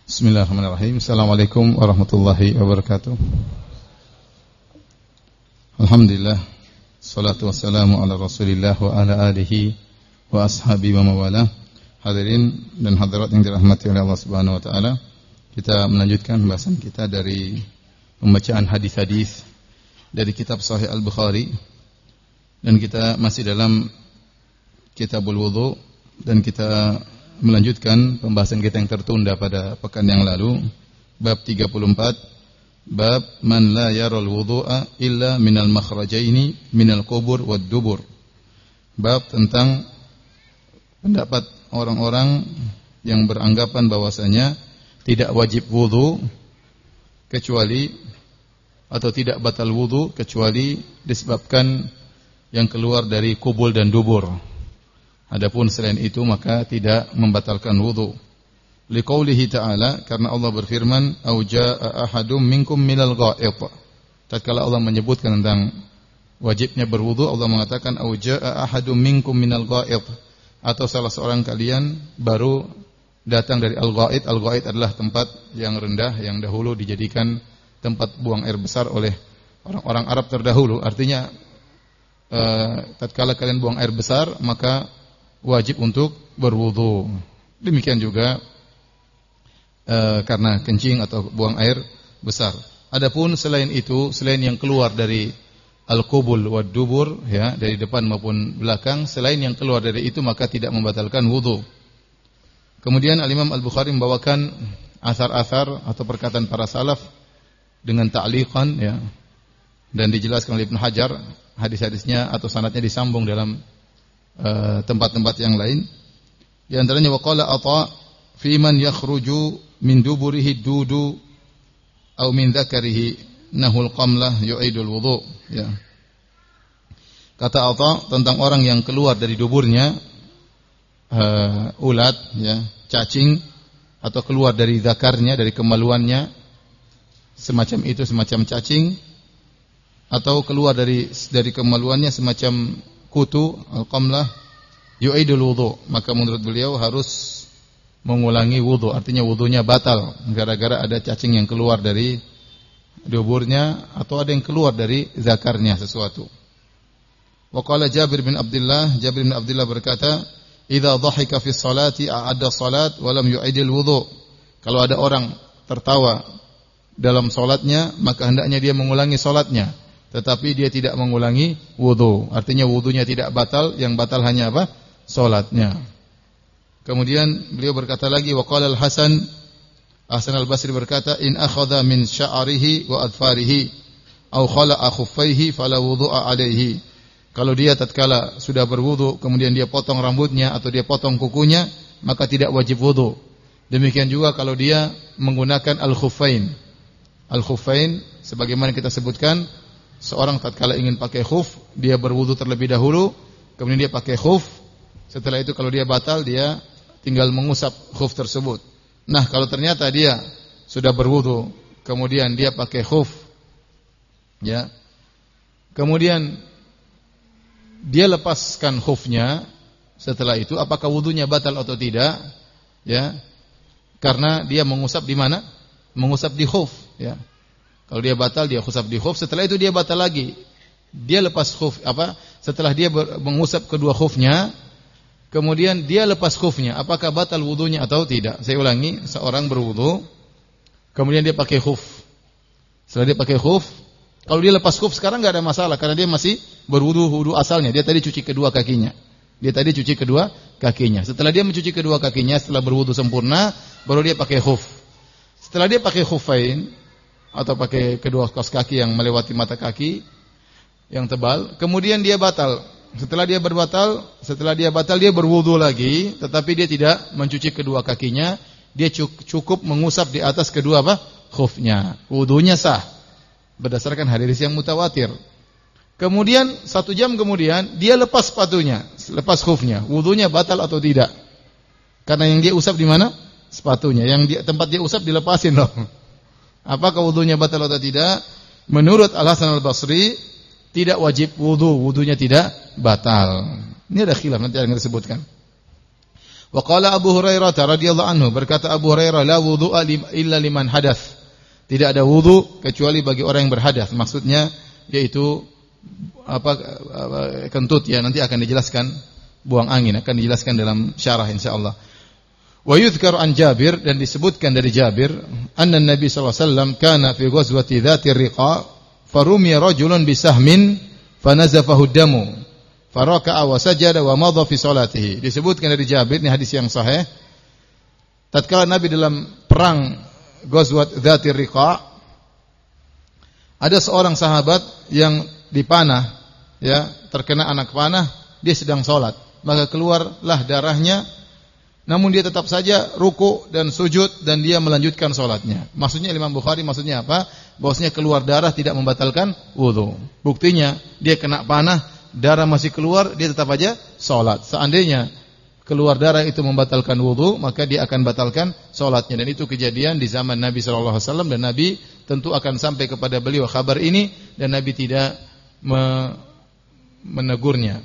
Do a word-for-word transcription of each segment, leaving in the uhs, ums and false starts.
Bismillahirrahmanirrahim. Assalamualaikum warahmatullahi wabarakatuh. Alhamdulillah, salatu wassalamu ala Rasulillah wa ala alihi wa ashabi wa mawala. Hadirin dan hadirat yang dirahmati oleh Allah Subhanahu wa taala, kita melanjutkan pembahasan kita dari pembacaan hadis-hadis dari kitab Sahih Al-Bukhari, dan kita masih dalam Kitabul Wudu, dan kita melanjutkan pembahasan kita yang tertunda pada pekan yang lalu, bab tiga puluh empat, bab man la yaral wudu'a illa minal makhrajaini minal qubur wad dubur. Bab tentang pendapat orang-orang yang beranggapan bahwasanya tidak wajib wudu kecuali atau tidak batal wudu kecuali disebabkan yang keluar dari kubul dan dubur. Adapun selain itu maka tidak membatalkan wudu. Liqaulihi ta'ala, karena Allah berfirman, au jaa'a ahadum minkum minal gha'it. Tatkala Allah menyebutkan tentang wajibnya berwudu, Allah mengatakan au jaa'a ahadum minkum minal gha'it, atau salah seorang kalian baru datang dari al-gha'it. Al-gha'it adalah tempat yang rendah yang dahulu dijadikan tempat buang air besar oleh orang-orang Arab terdahulu. Artinya uh, tatkala kalian buang air besar maka wajib untuk berwudu. Demikian juga e, karena kencing atau buang air besar. Adapun selain itu, selain yang keluar dari al-qubul wad dubur, ya, dari depan maupun belakang, selain yang keluar dari itu maka tidak membatalkan wudu. Kemudian Al-Imam Al-Bukhari membawakan asar-asar atau perkataan para salaf dengan ta'liqan, ya, dan dijelaskan oleh Ibnu Hajar, hadis-hadisnya atau sanadnya disambung dalam tempat-tempat yang lain. Di antaranya waqala Atha fi man yakhruju min duburihi dudu aw min dzakarihi nahul qamlah yu'idul wudu, ya. Kata Atha tentang orang yang keluar dari duburnya uh, ulat, ya, cacing, atau keluar dari zakarnya, dari kemaluannya, semacam itu, semacam cacing, atau keluar dari dari kemaluannya semacam kutu, al-qamlah, yu'idul wudu, maka menurut beliau harus mengulangi wudu. Artinya wudunya batal gara-gara ada cacing yang keluar dari duburnya atau ada yang keluar dari zakarnya sesuatu. Wa qala Jabir bin Abdullah, Jabir bin Abdullah berkata, "Idza dhahika fi sholati a'adda salat wa lam yu'idil wudu." Kalau ada orang tertawa dalam salatnya, maka hendaknya dia mengulangi salatnya, tetapi dia tidak mengulangi wudu. Artinya wudunya tidak batal, yang batal hanya apa? Salatnya. Kemudian beliau berkata lagi, wa qala al-Hasan, Hasan al-Basri berkata, in akhadha min sya'rihi wa adfarihi aw khala'a khuffaihi fala wudu'a alaihi. Kalau dia tatkala sudah berwudu kemudian dia potong rambutnya atau dia potong kukunya, maka tidak wajib wudu. Demikian juga kalau dia menggunakan al-khuffain. Al-khuffain sebagaimana kita sebutkan, seorang tatkala ingin pakai khuf, dia berwudu terlebih dahulu, kemudian dia pakai khuf. Setelah itu kalau dia batal, dia tinggal mengusap khuf tersebut. Nah, kalau ternyata dia sudah berwudu, kemudian dia pakai khuf, ya, kemudian dia lepaskan khufnya, setelah itu apakah wudunya batal atau tidak? Ya, karena dia mengusap di mana? Mengusap di khuf, ya. Kalau dia batal, dia khusap di khuf. Setelah itu dia batal lagi. Dia lepas khuf, apa? Setelah dia ber, mengusap kedua khufnya, kemudian dia lepas khufnya. Apakah batal wudunya atau tidak? Saya ulangi, seorang berwudu, kemudian dia pakai khuf. Setelah dia pakai khuf, kalau dia lepas khuf sekarang enggak ada masalah, karena dia masih berwudu wudu asalnya. Dia tadi cuci kedua kakinya. Dia tadi cuci kedua kakinya. Setelah dia mencuci kedua kakinya, setelah berwudu sempurna, baru dia pakai khuf. Setelah dia pakai khufain, atau pakai kedua kaos kaki yang melewati mata kaki yang tebal, kemudian dia batal. Setelah dia berbatal, setelah dia batal dia berwudu lagi, tetapi dia tidak mencuci kedua kakinya, dia cukup mengusap di atas kedua apa? Khufnya. Wudunya sah berdasarkan hadis yang mutawatir. Kemudian satu jam kemudian dia lepas sepatunya, lepas khufnya. Wudunya batal atau tidak? Karena yang dia usap di mana? Sepatunya. Yang dia, tempat dia usap dilepasin loh. Apakah wudunya batal atau tidak? Menurut Al-Hasan Al-Basri, tidak wajib wudu, wudunya tidak batal. Ini ada khilaf, nanti akan disebutkan. Wa qala Abu Hurairah radhiyallahu anhu, berkata Abu Hurairah, la wudhu'a illa liman hadath. Tidak ada wudu kecuali bagi orang yang berhadas. Maksudnya yaitu apa, apa kentut ya, nanti akan dijelaskan, buang angin akan dijelaskan dalam syarah insyaallah. Wa yudhkaru an Jabir, dan disebutkan dari Jabir, anna Nabi sallallahu alaihi wasallam kana fi ghazwati dhatir riqa farumiya rajulun bisahmin fanazafahu damu faraka'a wa sajada wa madha fi salatihi. Disebutkan dari Jabir, ini hadis yang sahih, tatkala Nabi dalam perang Ghazwat Dhatir Riqa, ada seorang sahabat yang dipanah, ya, terkena anak panah, dia sedang salat, maka keluarlah darahnya, namun dia tetap saja ruku dan sujud dan dia melanjutkan salatnya. Maksudnya Imam Bukhari maksudnya apa? Bahwasanya keluar darah tidak membatalkan wudu. Buktinya dia kena panah, darah masih keluar, dia tetap aja salat. Seandainya keluar darah itu membatalkan wudu, maka dia akan batalkan salatnya. Dan itu kejadian di zaman Nabi sallallahu alaihi wasallam, dan Nabi tentu akan sampai kepada beliau kabar ini, dan Nabi tidak me menegurnya.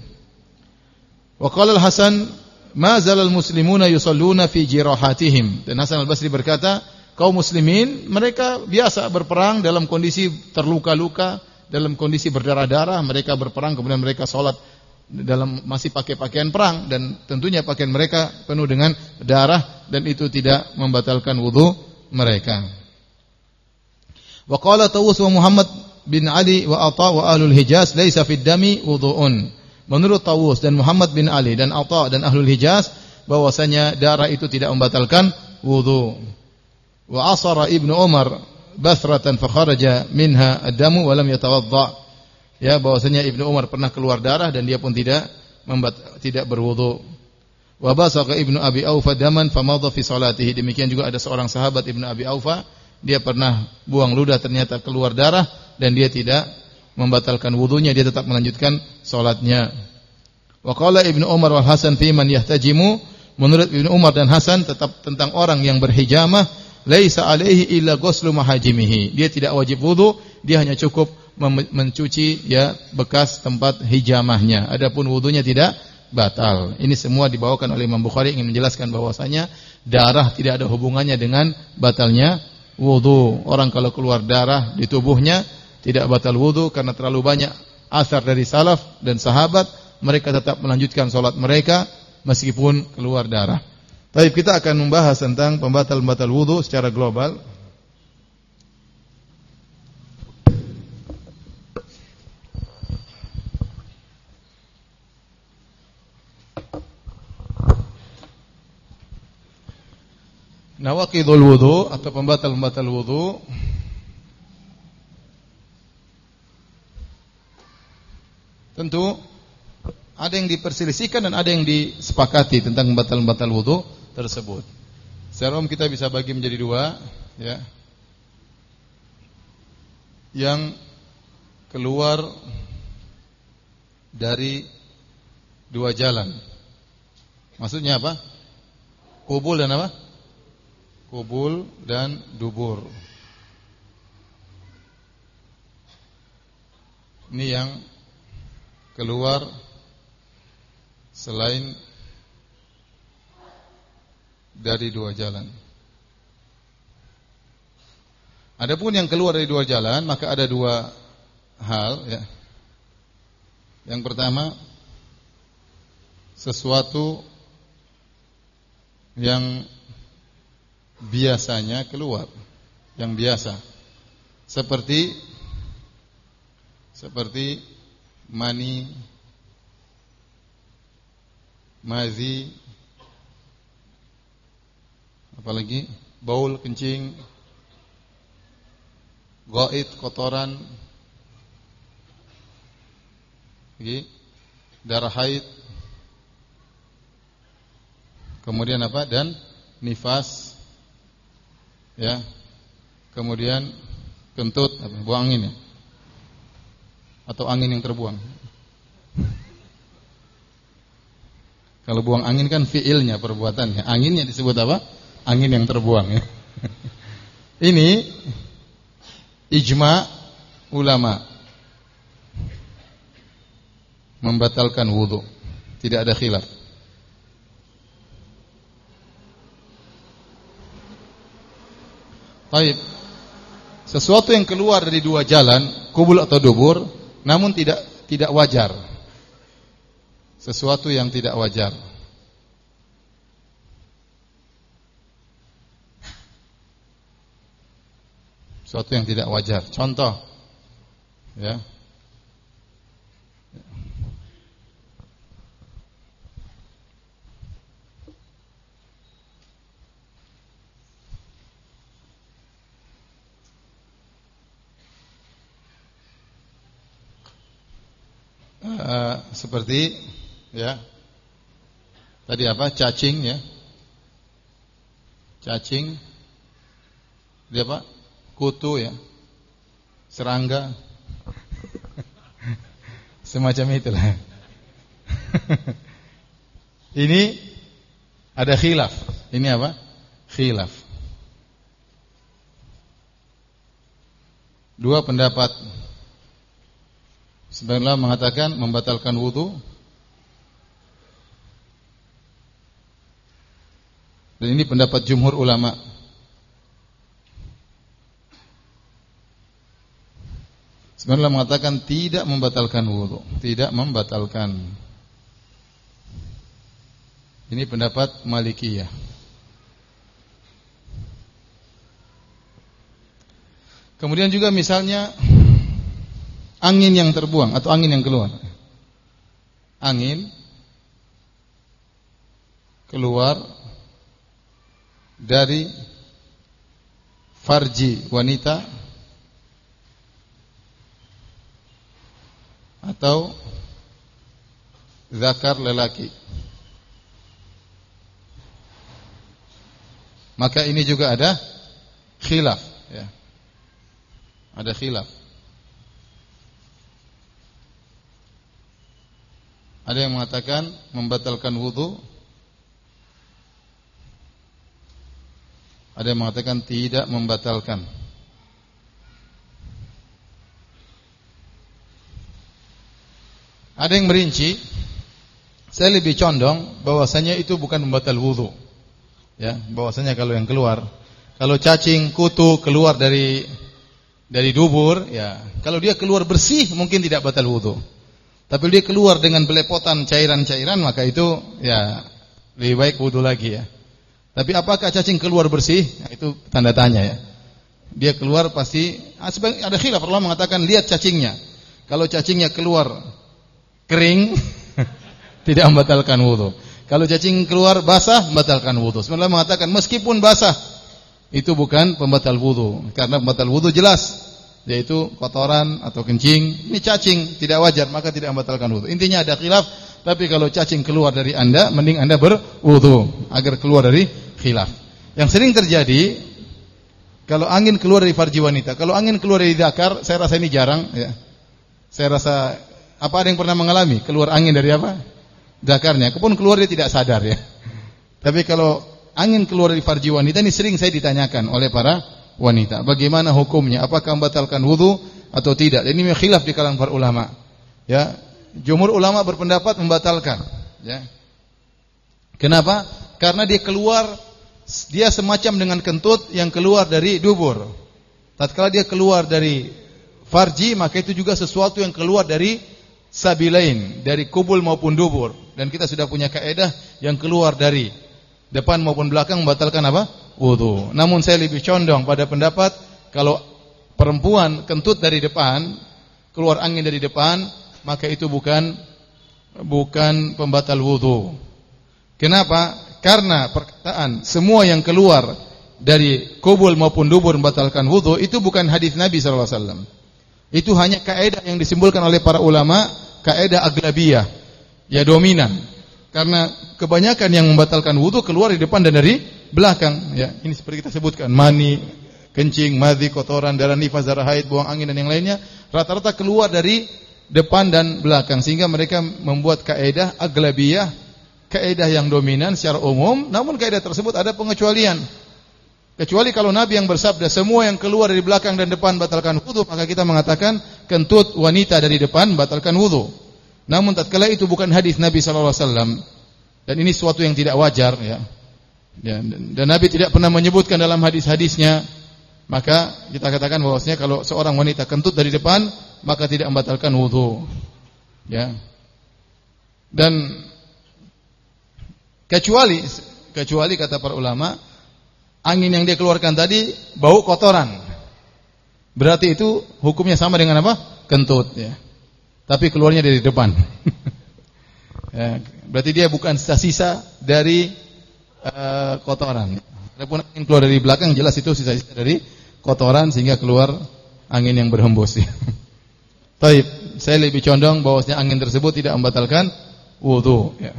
Wa qala al-Hasan, ma zalal muslimuna yusalluna fi jirahatihim. Dan Hasan al-Basri berkata, kaum muslimin mereka biasa berperang dalam kondisi terluka-luka, dalam kondisi berdarah-darah, mereka berperang kemudian mereka salat dalam masih pakai pakaian perang, dan tentunya pakaian mereka penuh dengan darah, dan itu tidak membatalkan wudu mereka. Wa qala Tawus wa Muhammad bin Ali wa Atha wa ahlul Hijaz laisa fid dami wudu'un. Menurut Tawus dan Muhammad bin Ali dan Atha dan ahlul Hijaz, bahwasanya darah itu tidak membatalkan wudu. Wa asara Ibnu Umar basratan fa kharaja minha ad-damu wa lam yatawadda. Ya, bahwasanya Ibnu Umar pernah keluar darah dan dia pun tidak membat, tidak berwudu. Wa basaqa Ibnu Abi Aufa daman famadha fi salatihi. Demikian juga ada seorang sahabat Ibnu Abi Aufa, dia pernah buang ludah ternyata keluar darah dan dia tidak membatalkan wudunya, dia tetap melanjutkan salatnya. Wa qala Ibnu Umar wal Hasan fi man yahtajimu, menurut Ibnu Umar dan Hasan tetap tentang orang yang berhijamah, laisa alaihi illa ghuslu mahajimihi. Dia tidak wajib wudu, dia hanya cukup mencuci ya bekas tempat hijamahnya. Adapun wudunya tidak batal. Ini semua dibawakan oleh Imam Bukhari ingin menjelaskan bahwasanya darah tidak ada hubungannya dengan batalnya wudu. Orang kalau keluar darah di tubuhnya tidak batal wudu karena terlalu banyak asar dari salaf dan sahabat, mereka tetap melanjutkan salat mereka meskipun keluar darah. Baik, kita akan membahas tentang pembatal-pembatal wudu secara global. Nawaqidul wudu atau pembatal-pembatal wudu. Tentu ada yang diperselisihkan dan ada yang disepakati tentang pembatal-pembatal wudu tersebut. Secara umum kita bisa bagi menjadi dua, ya. Yang keluar dari dua jalan. Maksudnya apa? Qubul dan apa? Qubul dan dubur. Ini yang keluar selain dari dua jalan. Adapun yang keluar dari dua jalan, maka ada dua hal, ya. Yang pertama, sesuatu yang biasanya keluar, yang biasa, seperti seperti mani, mazi, apalagi baul, kencing, ghaid, kotoran, lagi darah haid, kemudian apa, dan nifas, ya, kemudian kentut, apa, buang angin, ya, atau angin yang terbuang. Kalau buang angin kan fiilnya, perbuatannya. Anginnya disebut apa? Angin yang terbuang, ya. Ini ijma ulama membatalkan wudu, tidak ada khilaf. Baik. Sesuatu yang keluar dari dua jalan, kubul atau dubur, namun tidak tidak wajar. Sesuatu yang tidak wajar. Sesuatu yang tidak wajar. Contoh, ya. Uh, seperti ya tadi apa cacing ya cacing dia apa kutu ya serangga semacam itulah. Ini ada khilaf. Ini apa? Khilaf. Dua pendapat. Sebagian mengatakan membatalkan wudu, dan ini pendapat jumhur ulama. Sebagian mengatakan tidak membatalkan wudu, tidak membatalkan. Ini pendapat Malikiyah. Kemudian juga misalnya angin yang terbuang atau angin yang keluar. Angin keluar dari farji wanita atau zakar lelaki. Maka ini juga ada khilaf, ya. Ada khilaf. Ada yang mengatakan membatalkan wudu, ada yang mengatakan tidak membatalkan. Ada yang merinci, saya lebih condong bahwasanya itu bukan membatal wudu. Ya, bahwasanya kalau yang keluar, kalau cacing, kutu keluar dari dari dubur, ya, kalau dia keluar bersih mungkin tidak batal wudu. Tapi dia keluar dengan belepotan cairan-cairan, maka itu ya lebih baik wudu lagi ya. Tapi apakah cacing keluar bersih? Nah, itu tanda tanya ya. Dia keluar pasti ada khilaf, Allah mengatakan lihat cacingnya. Kalau cacingnya keluar kering tidak membatalkan wudu. Kalau cacing keluar basah membatalkan wudu. Sebenarnya mengatakan meskipun basah itu bukan pembatal wudu, karena pembatal wudu jelas yaitu kotoran atau kencing. Ini cacing tidak wajar, maka tidak membatalkan wudu. Intinya ada khilaf, tapi kalau cacing keluar dari Anda, mending Anda berwudu agar keluar dari khilaf. Yang sering terjadi kalau angin keluar dari farji wanita, kalau angin keluar dari zakar, saya rasa ini jarang ya. Saya rasa apa ada yang pernah mengalami keluar angin dari apa? Zakarnya. Kepun keluar dia tidak sadar ya. Tapi kalau angin keluar dari farji wanita ini sering saya ditanyakan oleh para wanita, bagaimana hukumnya? Apakah membatalkan wudu atau tidak? Dan ini khilaf di kalangan para ulama. Ya, jumhur ulama berpendapat membatalkan. Ya. Kenapa? Karena dia keluar, dia semacam dengan kentut yang keluar dari dubur. Tatkala dia keluar dari farji, maka itu juga sesuatu yang keluar dari sabilain, dari kubul maupun dubur. Dan kita sudah punya kaidah yang keluar dari depan maupun belakang membatalkan apa? Wudu. Namun saya lebih condong pada pendapat kalau perempuan kentut dari depan, keluar angin dari depan, maka itu bukan bukan pembatal wudu. Kenapa? Karena perkataan semua yang keluar dari kubul maupun dubur membatalkan wudu itu bukan hadis Nabi sallallahu alaihi wasallam. Itu hanya kaidah yang disimpulkan oleh para ulama, kaidah aglabiyah, ya dominan. Karena kebanyakan yang membatalkan wudu keluar di depan dan dari belakang, ya. Ini seperti kita sebutkan, mani, kencing, madhi, kotoran, darah nifas, darah haid, buang angin dan yang lainnya, rata-rata keluar dari depan dan belakang, sehingga mereka membuat kaidah aglabiyah, kaidah yang dominan secara umum. Namun kaidah tersebut ada pengecualian. Kecuali kalau Nabi yang bersabda semua yang keluar dari belakang dan depan batalkan wudu, maka kita mengatakan kentut wanita dari depan batalkan wudu. Namun tatkala itu bukan hadis Nabi sallallahu alaihi wasallam dan ini suatu yang tidak wajar ya. Ya, dan Nabi tidak pernah menyebutkan dalam hadis-hadisnya Maka kita katakan bahwasanya kalau seorang wanita kentut dari depan, maka tidak membatalkan wudu. Ya. Dan kecuali kecuali kata para ulama, angin yang dia keluarkan tadi bau kotoran. Berarti itu hukumnya sama dengan apa? Kentut ya. Tapi keluarnya dari depan. Ya, berarti dia bukan sisa-sisa dari uh, kotoran. Adapun angin keluar dari belakang jelas itu sisa-sisa dari kotoran sehingga keluar angin yang berhembus. Baik, saya lebih condong bahwasanya angin tersebut tidak membatalkan wudu. Ya.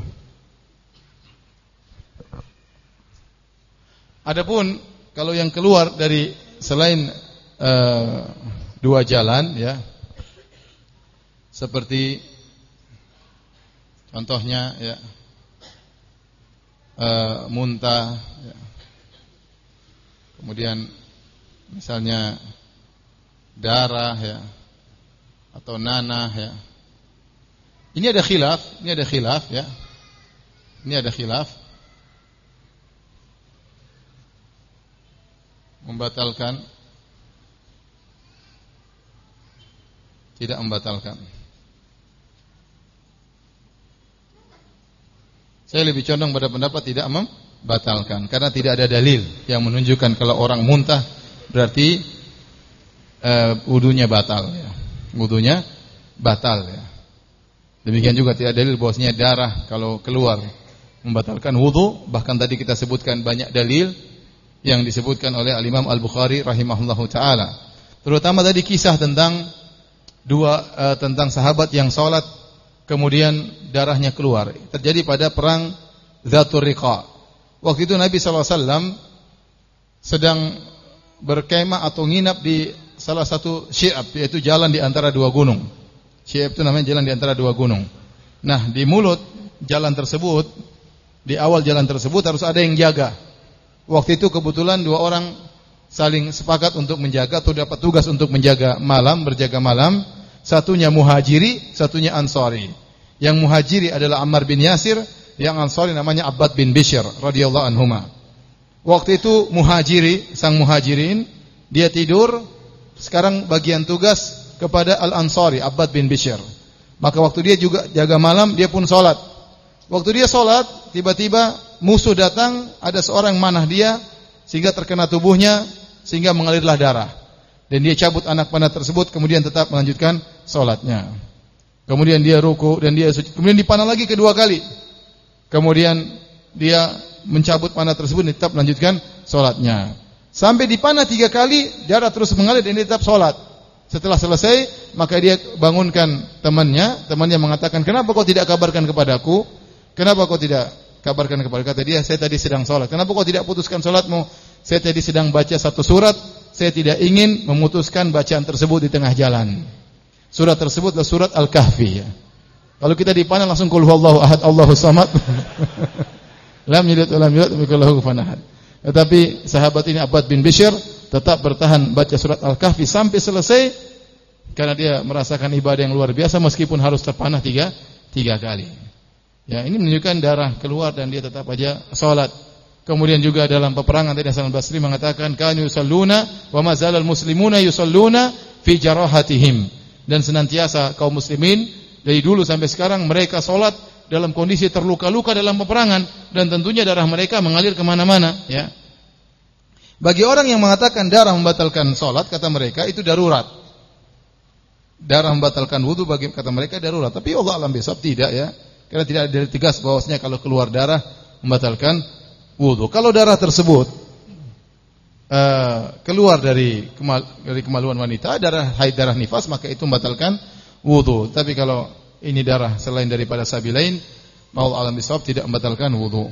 Adapun kalau yang keluar dari selain uh, dua jalan, ya, seperti contohnya, ya, uh, muntah, ya. Kemudian misalnya darah, ya, atau nanah, ya. Ini ada khilaf, ini ada khilaf, ya. Ini ada khilaf. Membatalkan, tidak membatalkan. Saya lebih condong pada pendapat tidak membatalkan karena tidak ada dalil yang menunjukkan kalau orang muntah berarti uh, wudunya batal, ya. Wudunya batal, ya. Demikian juga tidak ada dalil bahwasanya darah kalau keluar membatalkan wudu. Bahkan tadi kita sebutkan banyak dalil yang disebutkan oleh Al-Imam Al-Bukhari rahimahullahu taala. Terutama tadi kisah tentang dua uh, tentang sahabat yang salat kemudian darahnya keluar. Terjadi pada perang Dzatur Riqa. Waktu itu Nabi sallallahu alaihi wasallam sedang berkemah atau nginap di salah satu syi'ab, yaitu jalan di antara dua gunung. Syi'ab itu namanya jalan di antara dua gunung. Nah, di mulut jalan tersebut, di awal jalan tersebut harus ada yang jaga. Waktu itu kebetulan dua orang saling sepakat untuk menjaga atau dapat tugas untuk menjaga malam, berjaga malam. Satunya muhajiri, satunya ansari. Yang muhajiri adalah Ammar bin Yasir, yang ansari namanya Abbad bin Bishr radhiyallahu anhuma. Waktu itu muhajiri, sang muhajirin, dia tidur, sekarang bagian tugas kepada Al-Ansari, Abbad bin Bishr. Maka waktu dia juga jaga malam, dia pun sholat. Waktu dia sholat, tiba-tiba musuh datang, ada seorang manah dia, sehingga terkena tubuhnya, sehingga mengalirlah darah. Dan dia cabut anak panah tersebut, kemudian tetap melanjutkan sholatnya. Kemudian dia ruku, dan dia sujud. Kemudian dipanah lagi kedua kali. Kemudian dia mencabut panah tersebut dan tetap melanjutkan sholatnya. Sampai dipanah tiga kali, darah terus mengalir dan dia tetap sholat. Setelah selesai, maka dia bangunkan temannya. Temannya mengatakan, kenapa kau tidak kabarkan kepadaku? Kenapa kau tidak kabarkan kepada? Kata dia, saya tadi sedang sholat. Kenapa kau tidak putuskan sholatmu? Saya tadi sedang baca satu surat. Saya tidak ingin memutuskan bacaan tersebut di tengah jalan. Surat tersebut adalah surat Al-Kahfi. Ya. Kalau kita dipanah langsung qul huwallahu ahad, Allahus samad. Lam yalid wa lam yulad wa lam yakul lahu kufuwan ahad. Tetapi sahabat ini Abbad bin Bishr tetap bertahan baca surat Al-Kahfi sampai selesai karena dia merasakan ibadah yang luar biasa meskipun harus terpanah tiga, tiga kali. Ya, ini menunjukkan darah keluar dan dia tetap aja salat. Kemudian juga dalam peperangan tadi Hasan al-Basri mengatakan kanu yusalluna wa ma zalal muslimuna yusalluna fi jarahatihim. Dan senantiasa kaum muslimin dari dulu sampai sekarang mereka salat dalam kondisi terluka-luka dalam peperangan dan tentunya darah mereka mengalir kemana-mana. Ya. Bagi orang yang mengatakan darah membatalkan salat, kata mereka itu darurat. Darah membatalkan wudu bagi kata mereka darurat. Tapi Allah alam bisawab tidak, ya. Karena tidak ada tegas bahwasanya kalau keluar darah membatalkan wudu. Kalau darah tersebut uh, keluar dari kemal, dari kemaluan wanita, darah haid, darah nifas, maka itu membatalkan wudu. Tapi kalau ini darah selain daripada sabilain, maul alam bisawab tidak membatalkan wudu.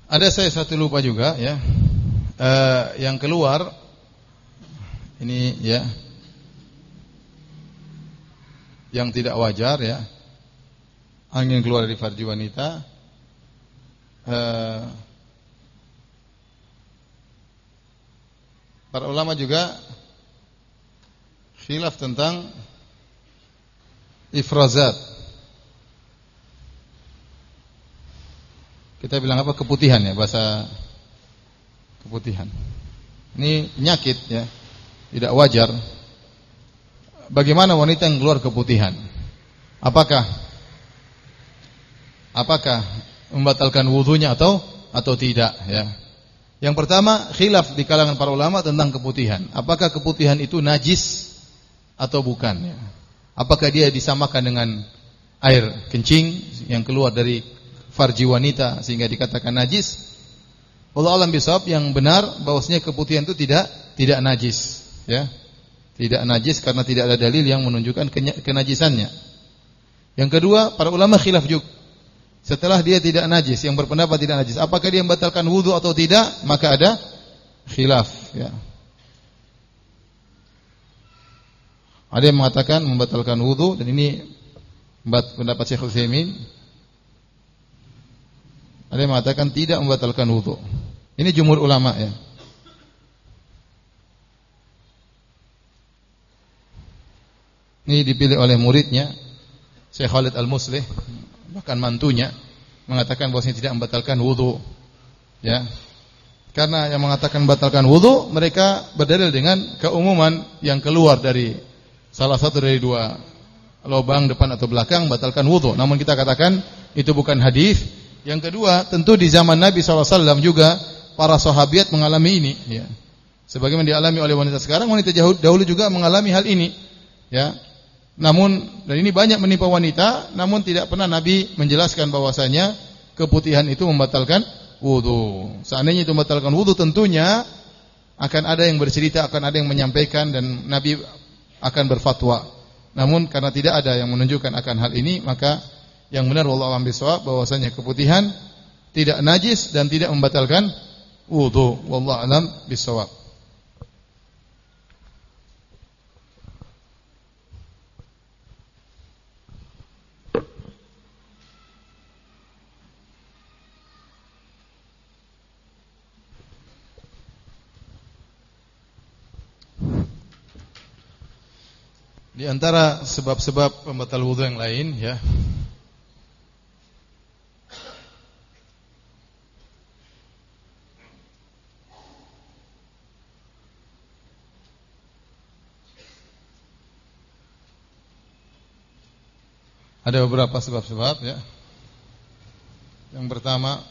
Ada saya satu lupa juga ya. Uh, yang keluar ini ya, yang tidak wajar ya, angin keluar dari farji wanita. Uh, para ulama juga khilaf tentang ifrazat. Kita bilang apa? Keputihan ya, bahasa keputihan. Ini penyakit ya, tidak wajar. Bagaimana wanita yang keluar keputihan? Apakah apakah membatalkan wudunya atau atau tidak ya? Yang pertama, khilaf di kalangan para ulama tentang keputihan. Apakah keputihan itu najis atau bukan ya? Apakah dia disamakan dengan air kencing yang keluar dari farji wanita sehingga dikatakan najis? Wallahu a'lam bishawab, yang benar bahwasanya keputihan itu tidak tidak najis ya. Tidak najis karena tidak ada dalil yang menunjukkan kenajisannya. Yang kedua, para ulama khilaf juga. Setelah dia tidak najis, yang berpendapat tidak najis, apakah dia membatalkan wudu atau tidak? Maka ada khilaf ya. Ada yang mengatakan membatalkan wudu, dan ini pendapat Syekh Utsaimin. Ada yang mengatakan tidak membatalkan wudu. Ini jumhur ulama ya. Ini dipilih oleh muridnya Syekh Khalid Al-Muslih, bahkan mantunya mengatakan bahwasanya tidak membatalkan wudu ya. Karena yang mengatakan membatalkan wudu, mereka berdalil dengan keumuman yang keluar dari salah satu dari dua lubang depan atau belakang membatalkan wudu. Namun kita katakan itu bukan hadis. Yang kedua, tentu di zaman Nabi shallallahu alaihi wasallam juga para sahabiat mengalami ini ya. Sebagaimana dialami oleh wanita sekarang, wanita dahulu juga mengalami hal ini ya. Namun, dan ini banyak menimpa wanita, namun tidak pernah Nabi menjelaskan bahwasanya keputihan itu membatalkan wudu. Seandainya itu membatalkan wudu, tentunya akan ada yang bercerita, akan ada yang menyampaikan, dan Nabi akan berfatwa. Namun karena tidak ada yang menunjukkan akan hal ini, maka yang benar wallahu a'lam bishawab bahwasanya keputihan tidak najis dan tidak membatalkan wudu. Wallahu a'lam bishawab. Di antara sebab-sebab pembatal wudu yang lain ya, ada beberapa sebab-sebab ya. Yang pertama,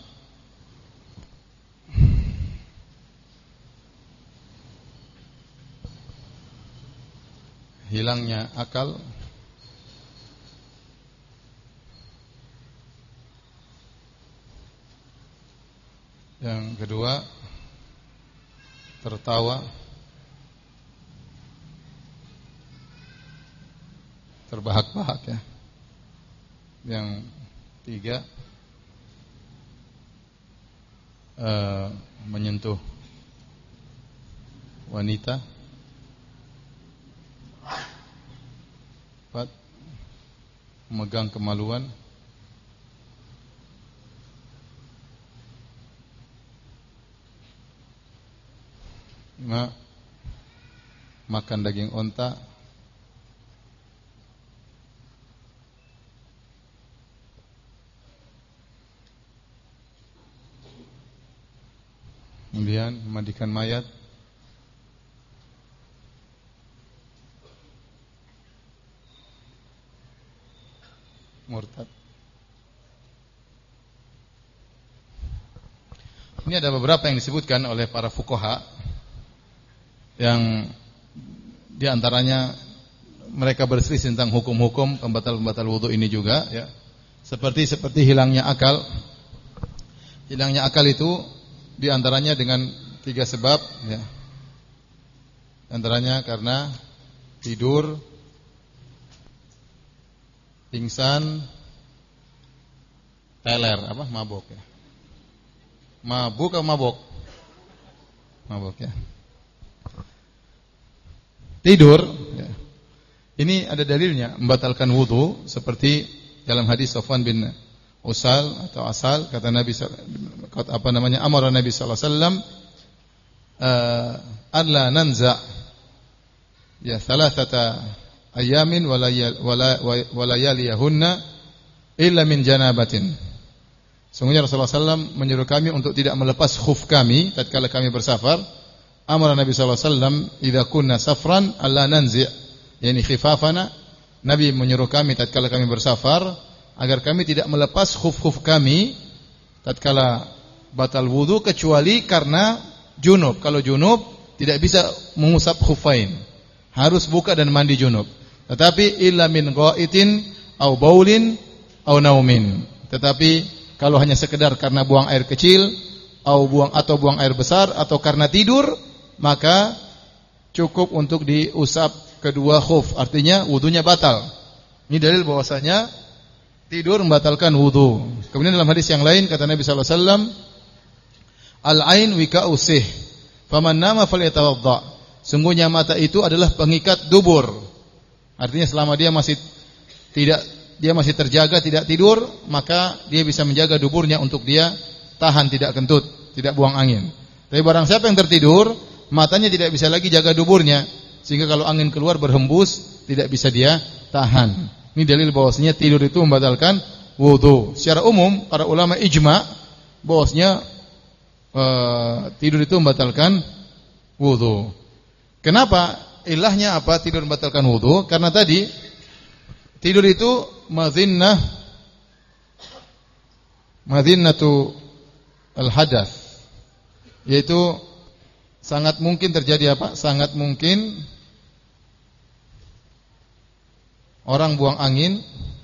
hilangnya akal. Yang kedua, tertawa, terbahak-bahak ya. Yang tiga, uh, menyentuh wanita. Empat, memegang kemaluan. Lima, makan daging onta. Kemudian memandikan mayat. Murtad. Ini ada beberapa yang disebutkan oleh para fuqaha, yang diantaranya mereka berselisih tentang hukum-hukum pembatal-pembatal wudu ini juga ya. Seperti seperti hilangnya akal. Hilangnya akal itu diantaranya dengan tiga sebab ya. Antaranya karena tidur, pingsan, teler, apa mabok ya. Mabuk atau mabok? Mabok ya. Tidur ya. Ini ada dalilnya membatalkan wudu seperti dalam hadis Sofwan bin Usal atau Asal, kata Nabi apa namanya amara Nabi sallallahu alaihi wasallam alla nanza ya thalathata ayamin walayaliyahunna illa min janabatin. Sungguhnya Rasulullah sallallahu alaihi wasallam menyuruh kami untuk tidak melepas khuf kami tatkala kami bersafar. Amara Nabi sallallahu alaihi wasallam idza kunna safran alla nanzi, yani khifafana. Nabi menyuruh kami tatkala kami bersafar agar kami tidak melepas khuf-khuf kami tatkala batal wudu kecuali karena junub. Kalau junub tidak bisa mengusap khufain, harus buka dan mandi junub. Tetapi illa min ghaitin au baulin au naumin. Tetapi kalau hanya sekedar karena buang air kecil atau buang atau buang air besar atau karena tidur, maka cukup untuk diusap kedua khuf, artinya wudunya batal. Ini dalil bahwasanya tidur membatalkan wudu. Kemudian dalam hadis yang lain kata Nabi sallallahu alaihi wasallam, al-ain wika'u sih, faman nama falyatawadda. Sungguhnya mata itu adalah pengikat dubur. Artinya selama dia masih tidak dia masih terjaga, tidak tidur, maka dia bisa menjaga duburnya untuk dia tahan, tidak kentut, tidak buang angin. Tapi barang siapa yang tertidur, matanya tidak bisa lagi jaga duburnya, sehingga kalau angin keluar berhembus, tidak bisa dia tahan. Ini dalil bahwasanya tidur itu membatalkan wudu. Secara umum, para ulama ijma bahwasanya uh, tidur itu membatalkan wudu. Kenapa? Ilahnya apa tidur membatalkan wudu? Karena tadi tidur itu madhinnah madhinnatu al-hadath, yaitu sangat mungkin terjadi apa? Sangat mungkin orang buang angin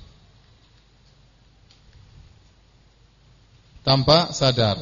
tanpa sadar.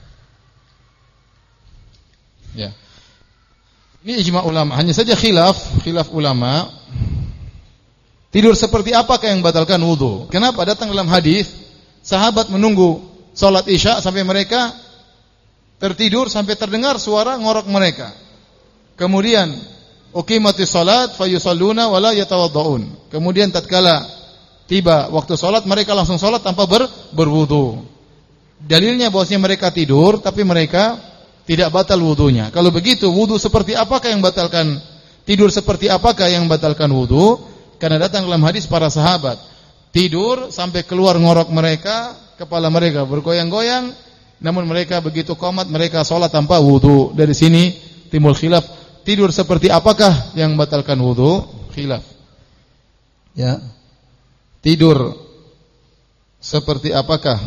Ya. Ini ijma ulama, hanya saja khilaf, khilaf ulama. Tidur seperti apakah yang batalkan wudu? Kenapa? Datang dalam hadis sahabat menunggu salat Isya sampai mereka tertidur sampai terdengar suara ngorok mereka. Kemudian uqimatis salat fayusalluna wala yatawaddaun. Kemudian tatkala tiba waktu salat mereka langsung salat tanpa ber, berwudu. Dalilnya bahwasanya mereka tidur tapi mereka tidak batal wudunya. Kalau begitu wudu seperti apakah yang batalkan? Tidur seperti apakah yang batalkan wudu? Karena datang dalam hadis para sahabat tidur sampai keluar ngorok mereka, kepala mereka bergoyang-goyang, namun mereka begitu qomat mereka salat tanpa wudu. Dari sini timbul khilaf, tidur seperti apakah yang membatalkan wudu? Khilaf. Ya. Tidur seperti apakah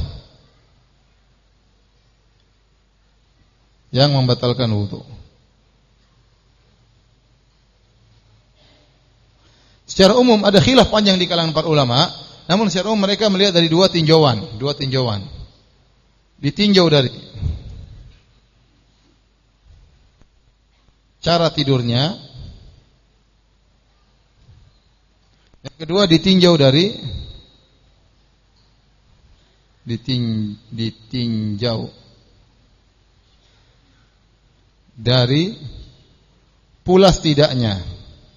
yang membatalkan wudu? Secara umum ada khilaf panjang di kalangan para ulama, namun secara umum mereka melihat dari dua tinjauan, dua tinjauan. Ditinjau dari cara tidurnya, yang kedua ditinjau dari diting, ditinjau dari pulas tidaknya.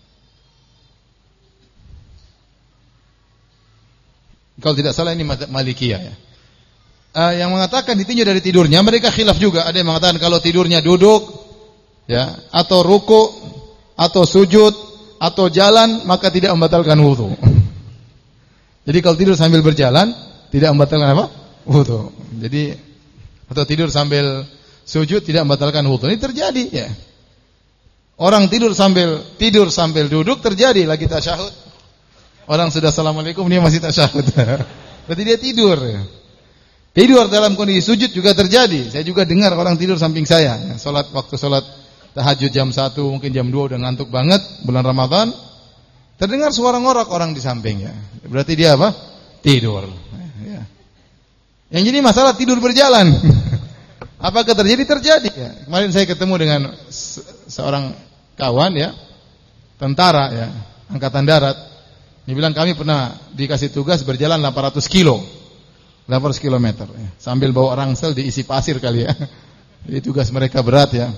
Kalau tidak salah ini mazhab Malikiyah ya. Uh, yang mengatakan ditinjau dari tidurnya, mereka khilaf juga. Ada yang mengatakan kalau tidurnya duduk ya, atau ruku, atau sujud, atau jalan, maka tidak membatalkan wudu. Jadi kalau tidur sambil berjalan tidak membatalkan apa? Wudu. Jadi atau tidur sambil sujud tidak membatalkan wudu. Ini terjadi ya. Orang tidur sambil tidur sambil duduk terjadi lagi tasyahud. Orang sudah assalamualaikum dia masih tasyahud. Berarti dia tidur. Tidur dalam kondisi sujud juga terjadi. Saya juga dengar orang tidur samping saya. Salat waktu salat tahajud jam satu, mungkin jam dua udah ngantuk banget bulan Ramadan. Terdengar suara ngorok orang di sampingnya. Berarti dia apa? Tidur. Ya. Yang jadi masalah tidur berjalan. Apakah terjadi? Terjadi. Ya. Kemarin saya ketemu dengan se seorang kawan ya, tentara ya, angkatan darat. Dia bilang kami pernah dikasih tugas berjalan delapan ratus kilo. delapan ratus kilometer ya. Sambil bawa rangsel diisi pasir kali ya. Jadi tugas mereka berat ya.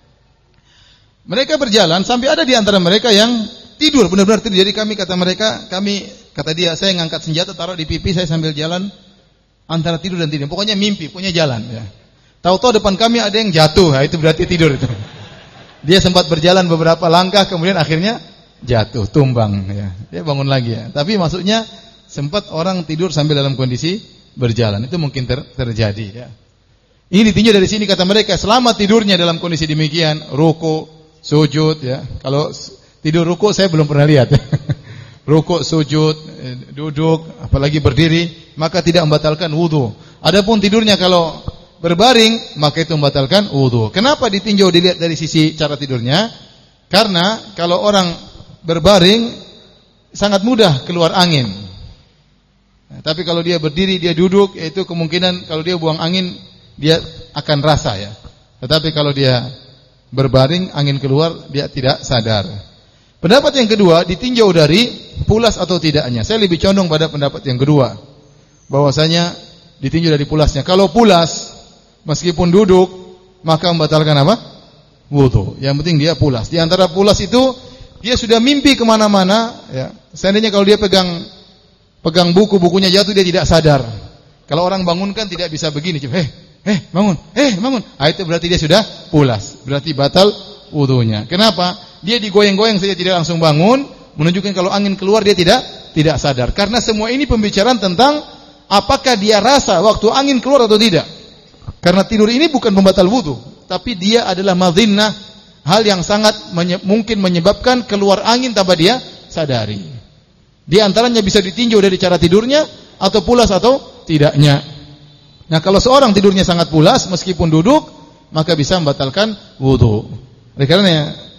Mereka berjalan sampai ada di antara mereka yang tidur, benar-benar tidur. Jadi kami kata mereka, kami kata dia, saya ngangkat senjata taruh di pipi saya sambil jalan antara tidur dan tidur. Pokoknya mimpi, pokoknya jalan ya. Tahu-tahu depan kami ada yang jatuh, nah, itu berarti tidur itu. Dia sempat berjalan beberapa langkah kemudian akhirnya jatuh, tumbang ya. Dia bangun lagi ya. Tapi maksudnya sempat orang tidur sambil dalam kondisi berjalan. Itu mungkin ter terjadi ya. Ini ditinjau dari sini kata mereka, selama tidurnya dalam kondisi demikian, ruku, sujud ya. Kalau tidur ruku saya belum pernah lihat. Ruku, sujud, duduk, apalagi berdiri, maka tidak membatalkan wudu. Adapun tidurnya kalau berbaring, maka itu membatalkan wudu. Kenapa ditinjau dilihat dari sisi cara tidurnya? Karena kalau orang berbaring sangat mudah keluar angin. Nah, tapi kalau dia berdiri, dia duduk, itu kemungkinan kalau dia buang angin dia akan rasa ya. Tetapi kalau dia berbaring, angin keluar, dia tidak sadar. Pendapat yang kedua ditinjau dari pulas atau tidaknya. Saya lebih condong pada pendapat yang kedua. Bahwasanya ditinjau dari pulasnya. Kalau pulas, meskipun duduk, maka membatalkan apa? Wudu. Yang penting dia pulas. Di antara pulas itu, dia sudah mimpi kemana-mana. Ya. Seandainya kalau dia pegang pegang buku, bukunya jatuh, dia tidak sadar. Kalau orang bangunkan tidak bisa begini. Eh, eh, bangun, eh, bangun. Ah, itu berarti dia sudah pulas. Berarti batal wudunya. Kenapa? Dia digoyang-goyang saja tidak langsung bangun, menunjukkan kalau angin keluar dia tidak tidak sadar. Karena semua ini pembicaraan tentang apakah dia rasa waktu angin keluar atau tidak. Karena tidur ini bukan pembatal wudu, tapi dia adalah madhinnah, hal yang sangat menye mungkin menyebabkan keluar angin tanpa dia sadari. Di antaranya bisa ditinjau dari cara tidurnya atau pulas atau tidaknya. Nah, kalau seorang tidurnya sangat pulas meskipun duduk, maka bisa membatalkan wudu. Oleh karena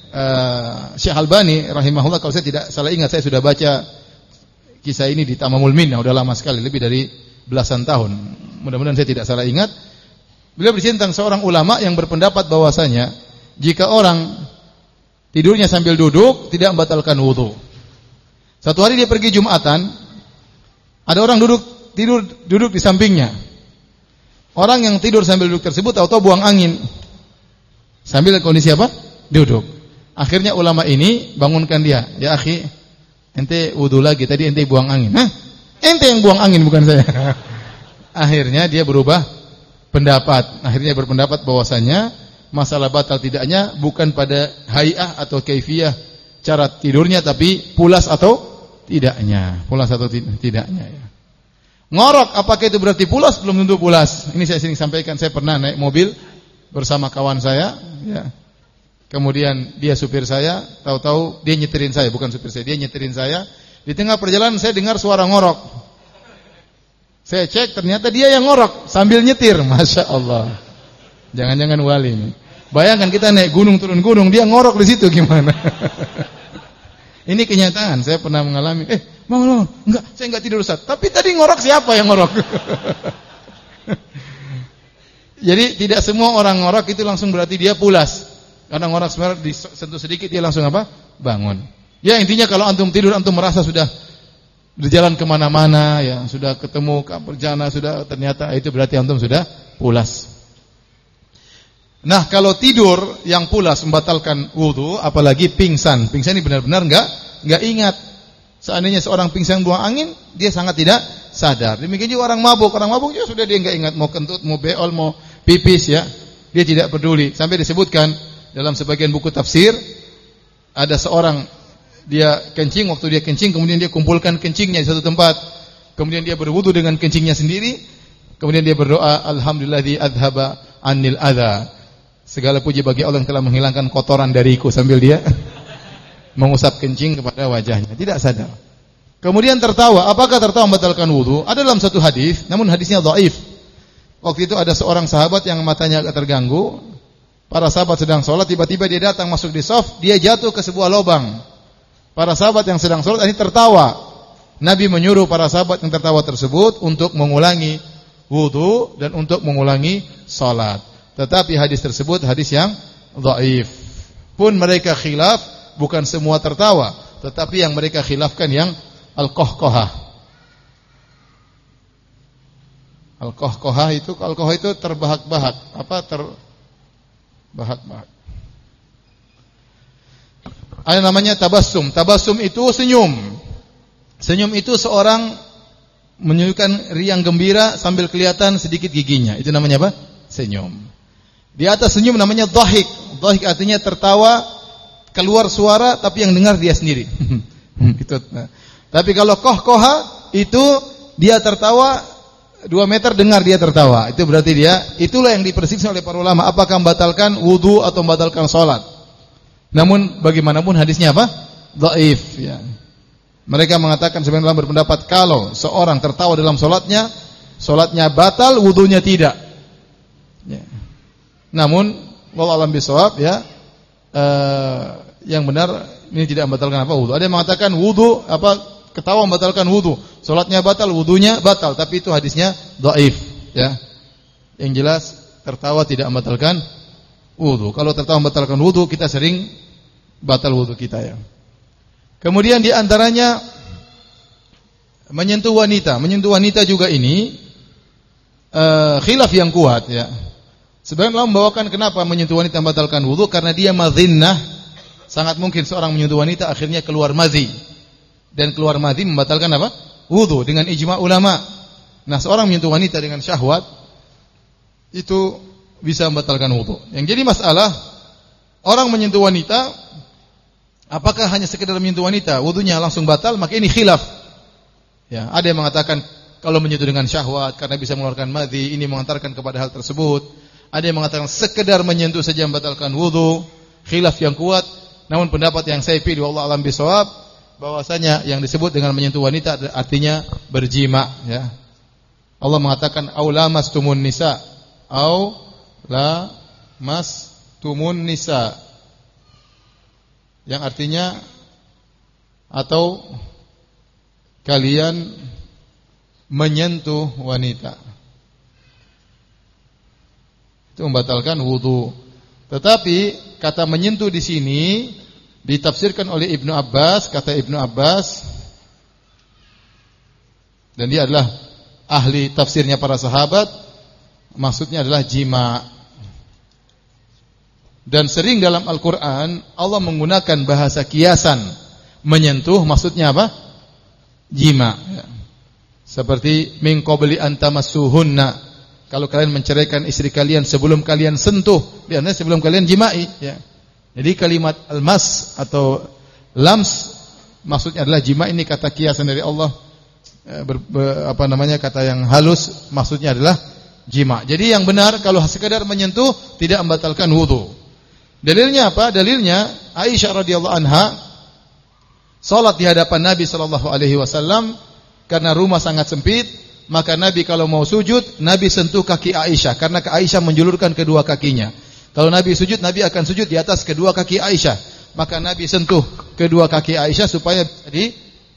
uh, Syekh Albani rahimahullah, kalau saya tidak salah ingat, saya sudah baca kisah ini di Tamamul Minnah, udah lama sekali, lebih dari belasan tahun. Mudah-mudahan saya tidak salah ingat. Beliau bercerita tentang seorang ulama yang berpendapat bahwasanya jika orang tidurnya sambil duduk tidak membatalkan wudu. Satu hari dia pergi Jumatan, ada orang duduk tidur duduk di sampingnya. Orang yang tidur sambil duduk tersebut tahu-tahu buang angin. Sambil kondisi apa? Duduk. Akhirnya ulama ini bangunkan dia. Ya akhi, ente wudu lagi, tadi ente buang angin. Hah? Ente yang buang angin bukan saya. Akhirnya dia berubah pendapat. Akhirnya berpendapat bahwasanya masalah batal tidaknya bukan pada hay'ah atau kaifiyah cara tidurnya, tapi pulas atau tidaknya. Pulas atau tidaknya ya. Ngorok, apakah itu berarti pulas? Belum tentu pulas. Ini saya sering sampaikan, saya pernah naik mobil bersama kawan saya ya. Kemudian dia supir saya, tahu-tahu dia nyetirin saya, bukan supir saya, dia nyetirin saya. Di tengah perjalanan saya dengar suara ngorok. Saya cek, ternyata dia yang ngorok sambil nyetir. Masya Allah. Jangan-jangan wali ini. Bayangkan kita naik gunung turun gunung, dia ngorok di situ gimana? Ini kenyataan. Saya pernah mengalami. Eh, bangun, bangun. Enggak, saya enggak tidur Ustaz. Tapi tadi ngorok siapa yang ngorok? Jadi tidak semua orang ngorok itu langsung berarti dia pulas. Karena ngorok sebenarnya disentuh sedikit dia langsung apa? Bangun. Ya intinya kalau antum tidur, antum merasa sudah berjalan kemana-mana, ya sudah ketemu perjalanan, sudah ternyata itu berarti antum sudah pulas. Nah, kalau tidur yang pulas membatalkan wudu, apalagi pingsan. Pingsan ini benar-benar enggak enggak ingat. Seandainya seorang pingsan buang angin, dia sangat tidak sadar. Demikian juga orang mabuk, orang mabuk juga sudah dia enggak ingat mau kentut, mau beol, mau pipis ya. Dia tidak peduli. Sampai disebutkan dalam sebagian buku tafsir ada seorang dia kencing, waktu dia kencing kemudian dia kumpulkan kencingnya di satu tempat. Kemudian dia berwudu dengan kencingnya sendiri. Kemudian dia berdoa, alhamdulilladzi adhaba anil adza. Segala puji bagi Allah yang telah menghilangkan kotoran dariku, sambil dia mengusap kencing kepada wajahnya, tidak sadar. Kemudian tertawa. Apakah tertawa membatalkan wudu? Ada dalam satu hadis, namun hadisnya dhaif. Waktu itu ada seorang sahabat yang matanya agak terganggu. Para sahabat sedang sholat, tiba-tiba dia datang masuk di shaf, dia jatuh ke sebuah lubang. Para sahabat yang sedang sholat ini tertawa. Nabi menyuruh para sahabat yang tertawa tersebut untuk mengulangi wudu dan untuk mengulangi sholat. Tetapi hadis tersebut hadis yang dhaif. Pun mereka khilaf, bukan semua tertawa, tetapi yang mereka khilafkan yang al-qahqahah. Al-qahqahah itu, al-qahqahah itu terbahak-bahak, apa terbahak-bahak. Ada namanya tabassum. Tabassum itu senyum. Senyum itu seorang menunjukkan riang gembira sambil kelihatan sedikit giginya. Itu namanya apa? Senyum. Di atas senyum namanya dhahik. Dhahik artinya tertawa, keluar suara tapi yang dengar dia sendiri. Gitu. Nah. Tapi kalau qahqahah itu dia tertawa dua meter, dengar dia tertawa. Itu berarti dia, itulah yang dipersiksa oleh para ulama, apakah membatalkan wudu atau membatalkan salat. Namun bagaimanapun hadisnya apa? Dhaif, ya. Mereka mengatakan sebenarnya berpendapat kalau seorang tertawa dalam salatnya, salatnya batal, wudunya tidak. Ya. Namun wallahu a'lam bishawab, ya. Eh, yang benar ini tidak membatalkan apa wudu. Ada yang mengatakan wudu apa ketawa membatalkan wudu. Salatnya batal, wudunya batal, tapi itu hadisnya dhaif, ya. Yang jelas tertawa tidak membatalkan wudu. Kalau tertawa membatalkan wudu, kita sering batal wudu kita, ya. Kemudian di antaranya menyentuh wanita. Menyentuh wanita juga ini uh, khilaf yang kuat, ya. Sebenarnya Allah membawakan kenapa menyentuh wanita membatalkan wudu, karena dia madhinnah. Sangat mungkin seorang menyentuh wanita akhirnya keluar madhi. Dan keluar madhi membatalkan apa? Wudu dengan ijma' ulama. Nah, seorang menyentuh wanita dengan syahwat itu bisa membatalkan wudu. Yang jadi masalah, orang menyentuh wanita, apakah hanya sekedar menyentuh wanita, wudunya langsung batal? Maka ini khilaf. Ya, ada yang mengatakan kalau menyentuh dengan syahwat karena bisa mengeluarkan madhi, ini mengantarkan kepada hal tersebut. Ada yang mengatakan sekedar menyentuh saja membatalkan wudu. Khilaf yang kuat. Namun pendapat yang saya pilih, wallahu a'lam bishawab, bahwasanya yang disebut dengan menyentuh wanita artinya berjima, ya. Allah mengatakan au lamastumun nisa, au la mastumun nisa, yang artinya atau kalian menyentuh wanita. Itu membatalkan wudu. Tetapi kata menyentuh di sini ditafsirkan oleh Ibnu Abbas, kata Ibnu Abbas, dan dia adalah ahli tafsirnya para sahabat, maksudnya adalah jima. Dan sering dalam Al-Quran Allah menggunakan bahasa kiasan, menyentuh maksudnya apa? Jima, ya. Seperti min qabli an tamassuhunna, kalau kalian menceraikan istri kalian sebelum kalian sentuh, biasanya sebelum kalian jimai, ya. Jadi kalimat al-mas atau lams maksudnya adalah jima. Ini kata kiasan dari Allah, ber, ber, apa namanya, kata yang halus, maksudnya adalah jima. Jadi yang benar kalau sekadar menyentuh tidak membatalkan wudu. Dalilnya apa? Dalilnya Aisyah radhiyallahu anha salat di hadapan Nabi sallallahu alaihi wasallam karena rumah sangat sempit. Maka Nabi kalau mau sujud, Nabi sentuh kaki Aisyah, karena Aisyah menjulurkan kedua kakinya. Kalau Nabi sujud, Nabi akan sujud di atas kedua kaki Aisyah. Maka Nabi sentuh kedua kaki Aisyah supaya di,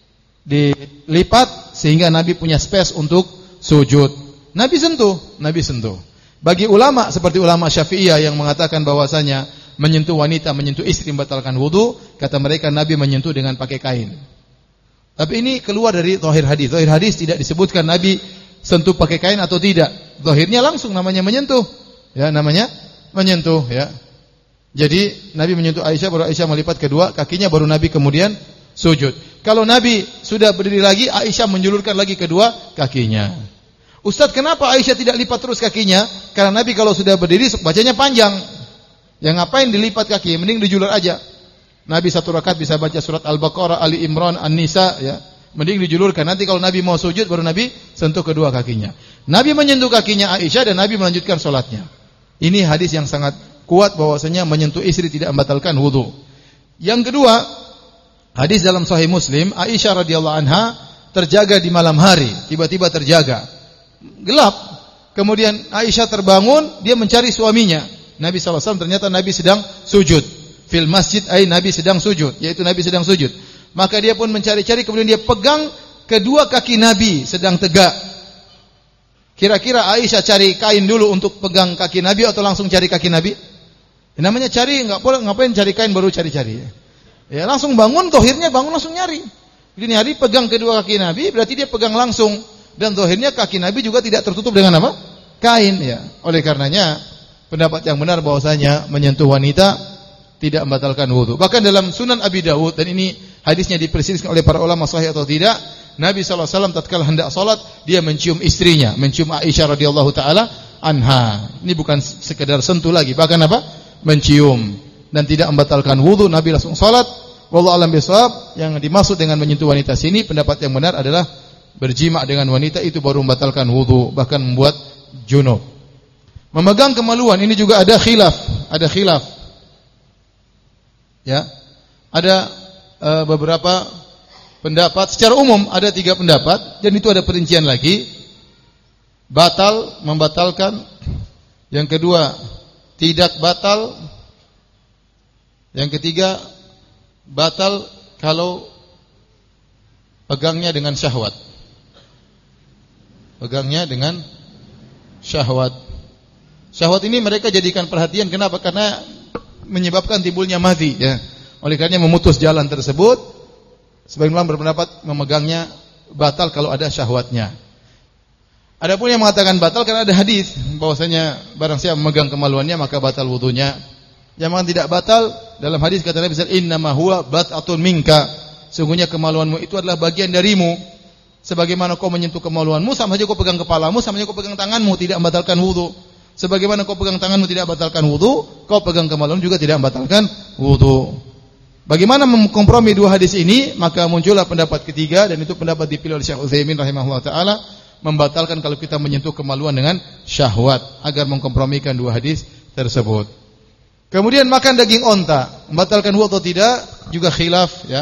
dilipat sehingga Nabi punya space untuk sujud. Nabi sentuh, Nabi sentuh. Bagi ulama seperti ulama Syafi'iyah yang mengatakan bahwasanya menyentuh wanita, menyentuh istri membatalkan wudu, kata mereka Nabi menyentuh dengan pakai kain. Tapi ini keluar dari zahir hadis. Zahir hadis tidak disebutkan Nabi sentuh pakai kain atau tidak. Zahirnya langsung namanya menyentuh. Ya, namanya menyentuh, ya. Jadi Nabi menyentuh Aisyah, baru Aisyah melipat kedua kakinya, baru Nabi kemudian sujud. Kalau Nabi sudah berdiri lagi, Aisyah menjulurkan lagi kedua kakinya. Ustaz, kenapa Aisyah tidak lipat terus kakinya? Karena Nabi kalau sudah berdiri bacanya panjang. Yang ngapain dilipat kaki? Mending dijulur aja. Nabi satu rakaat bisa baca surat Al-Baqarah, Ali Imran, An-Nisa, ya. Mending dijulurkan. Nanti kalau Nabi mau sujud, baru Nabi sentuh kedua kakinya. Nabi menyentuh kakinya Aisyah dan Nabi melanjutkan sholatnya. Ini hadis yang sangat kuat bahwasanya menyentuh istri tidak membatalkan wudu. Yang kedua, hadis dalam Sahih Muslim, Aisyah radhiyallahu anha terjaga di malam hari, tiba-tiba terjaga. Gelap. Kemudian Aisyah terbangun, dia mencari suaminya. Nabi sallallahu alaihi wasallam, ternyata Nabi sedang sujud. Fil masjid, ay Nabi sedang sujud, yaitu Nabi sedang sujud. Maka dia pun mencari-cari, kemudian dia pegang kedua kaki Nabi sedang tegak. Kira-kira Aisyah cari kain dulu untuk pegang kaki Nabi atau langsung cari kaki Nabi? Ya, namanya cari, enggak boleh ngapain cari kain baru cari-cari. Ya, langsung bangun, tohirnya bangun langsung nyari. Jadi nyari pegang kedua kaki Nabi, berarti dia pegang langsung dan zahirnya kaki Nabi juga tidak tertutup dengan apa? Kain ya. Oleh karenanya pendapat yang benar bahwasanya menyentuh wanita tidak membatalkan wudu. Bahkan dalam Sunan Abi Dawud, dan ini hadisnya diperselisihkan oleh para ulama sahih atau tidak, Nabi sallallahu alaihi wasallam tatkala hendak salat dia mencium istrinya, mencium Aisyah radhiyallahu taala anha. Ini bukan sekedar sentuh lagi, bahkan apa? Mencium, dan tidak membatalkan wudu. Nabi langsung salat. Wallahu a'lam bishawab. Yang dimaksud dengan menyentuh wanita sini, pendapat yang benar adalah berjima dengan wanita itu baru membatalkan wudu, bahkan membuat junub. Memegang kemaluan ini juga ada khilaf, ada khilaf. Ya. Ada uh, beberapa pendapat, secara umum ada tiga pendapat, dan itu ada perincian lagi. Batal, membatalkan. Yang kedua, tidak batal. Yang ketiga, batal kalau pegangnya dengan syahwat. Pegangnya dengan syahwat. Syahwat ini mereka jadikan perhatian, kenapa? Karena menyebabkan timbulnya madhi ya. Oleh karenanya memutus jalan tersebut. Sebagian ulama berpendapat memegangnya batal kalau ada syahwatnya. Adapun yang mengatakan batal karena ada hadis bahwasanya barang siapa memegang kemaluannya maka batal wudunya. Yang mengatakan tidak batal, dalam hadis kata Nabi sallallahu alaihi wasallam, "Innama huwa bat'atun minka." Sungguhnya kemaluanmu itu adalah bagian darimu. Sebagaimana kau menyentuh kemaluanmu, sama saja kau pegang kepalamu, sama saja kau pegang tanganmu, tidak membatalkan wudu. Sebagaimana kau pegang tanganmu tidak membatalkan wudu, kau pegang kemaluan juga tidak membatalkan wudu. Bagaimana mengkompromi dua hadis ini? Maka muncullah pendapat ketiga, dan itu pendapat dipilih oleh Syekh Utsaimin rahimahullah taala, membatalkan kalau kita menyentuh kemaluan dengan syahwat, agar mengkompromikan dua hadis tersebut. Kemudian makan daging onta, membatalkan wudu atau tidak? Juga khilaf ya.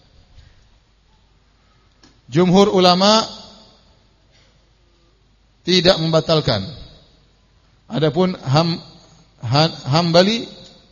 Jumhur ulama tidak membatalkan. Adapun ham, ham, Hambali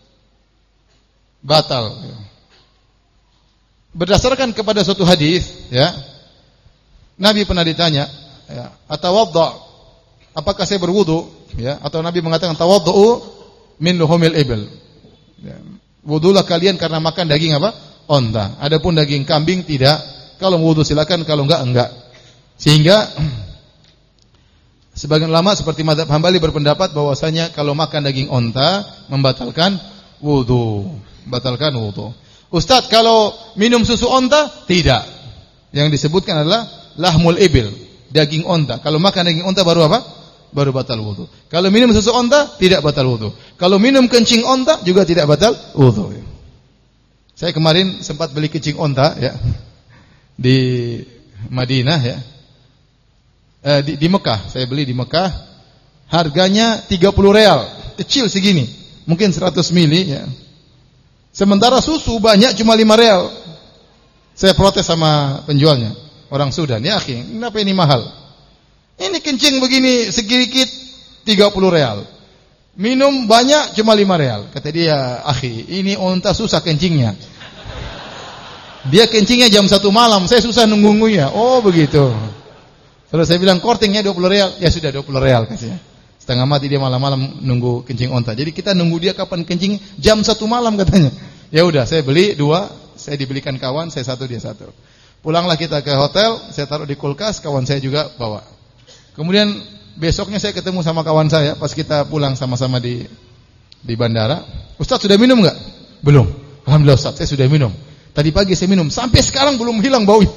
batal. Berdasarkan kepada suatu hadis, ya, Nabi pernah ditanya, ya, atawadda, apakah saya berwudu? Ya, atau Nabi mengatakan tawaddu min luhumil ibil. Ya, wudulah kalian karena makan daging apa? Onta. Adapun daging kambing tidak. Kalau wudu silakan, kalau enggak enggak. Sehingga sebagian ulama seperti mazhab Hambali berpendapat bahwasanya kalau makan daging onta membatalkan wudu, membatalkan wudu. Ustaz, kalau minum susu onta tidak. Yang disebutkan adalah lahmul ibil, daging onta. Kalau makan daging onta baru apa? Baru batal wudu. Kalau minum susu onta tidak batal wudu. Kalau minum kencing onta juga tidak batal wudu. Saya kemarin sempat beli kencing onta ya di Madinah ya. Eh, di, di Mekah, saya beli di Mekah. Harganya tiga puluh real, kecil segini, mungkin seratus mili ya. Sementara susu banyak cuma lima real. Saya protes sama penjualnya, orang Sudan, ya akhi, kenapa ini mahal? Ini kencing begini sedikit tiga puluh real. Minum banyak cuma lima real. Kata dia, akhi, ini onta susah kencingnya. Dia kencingnya jam satu malam, saya susah nunggu-nunggunya. Oh begitu. Terus saya bilang kortingnya dua puluh real. Ya sudah dua puluh real kasihnya. Setengah mati dia malam-malam nunggu kencing onta. Jadi kita nunggu dia kapan kencing, jam satu malam katanya. Ya udah, saya beli dua, saya dibelikan kawan, saya satu dia satu. Pulanglah kita ke hotel, saya taruh di kulkas, kawan saya juga bawa. Kemudian besoknya saya ketemu sama kawan saya pas kita pulang sama-sama di di bandara. Ustaz sudah minum enggak? Belum. Alhamdulillah Ustaz, saya sudah minum. Tadi pagi saya minum, sampai sekarang belum hilang baunya.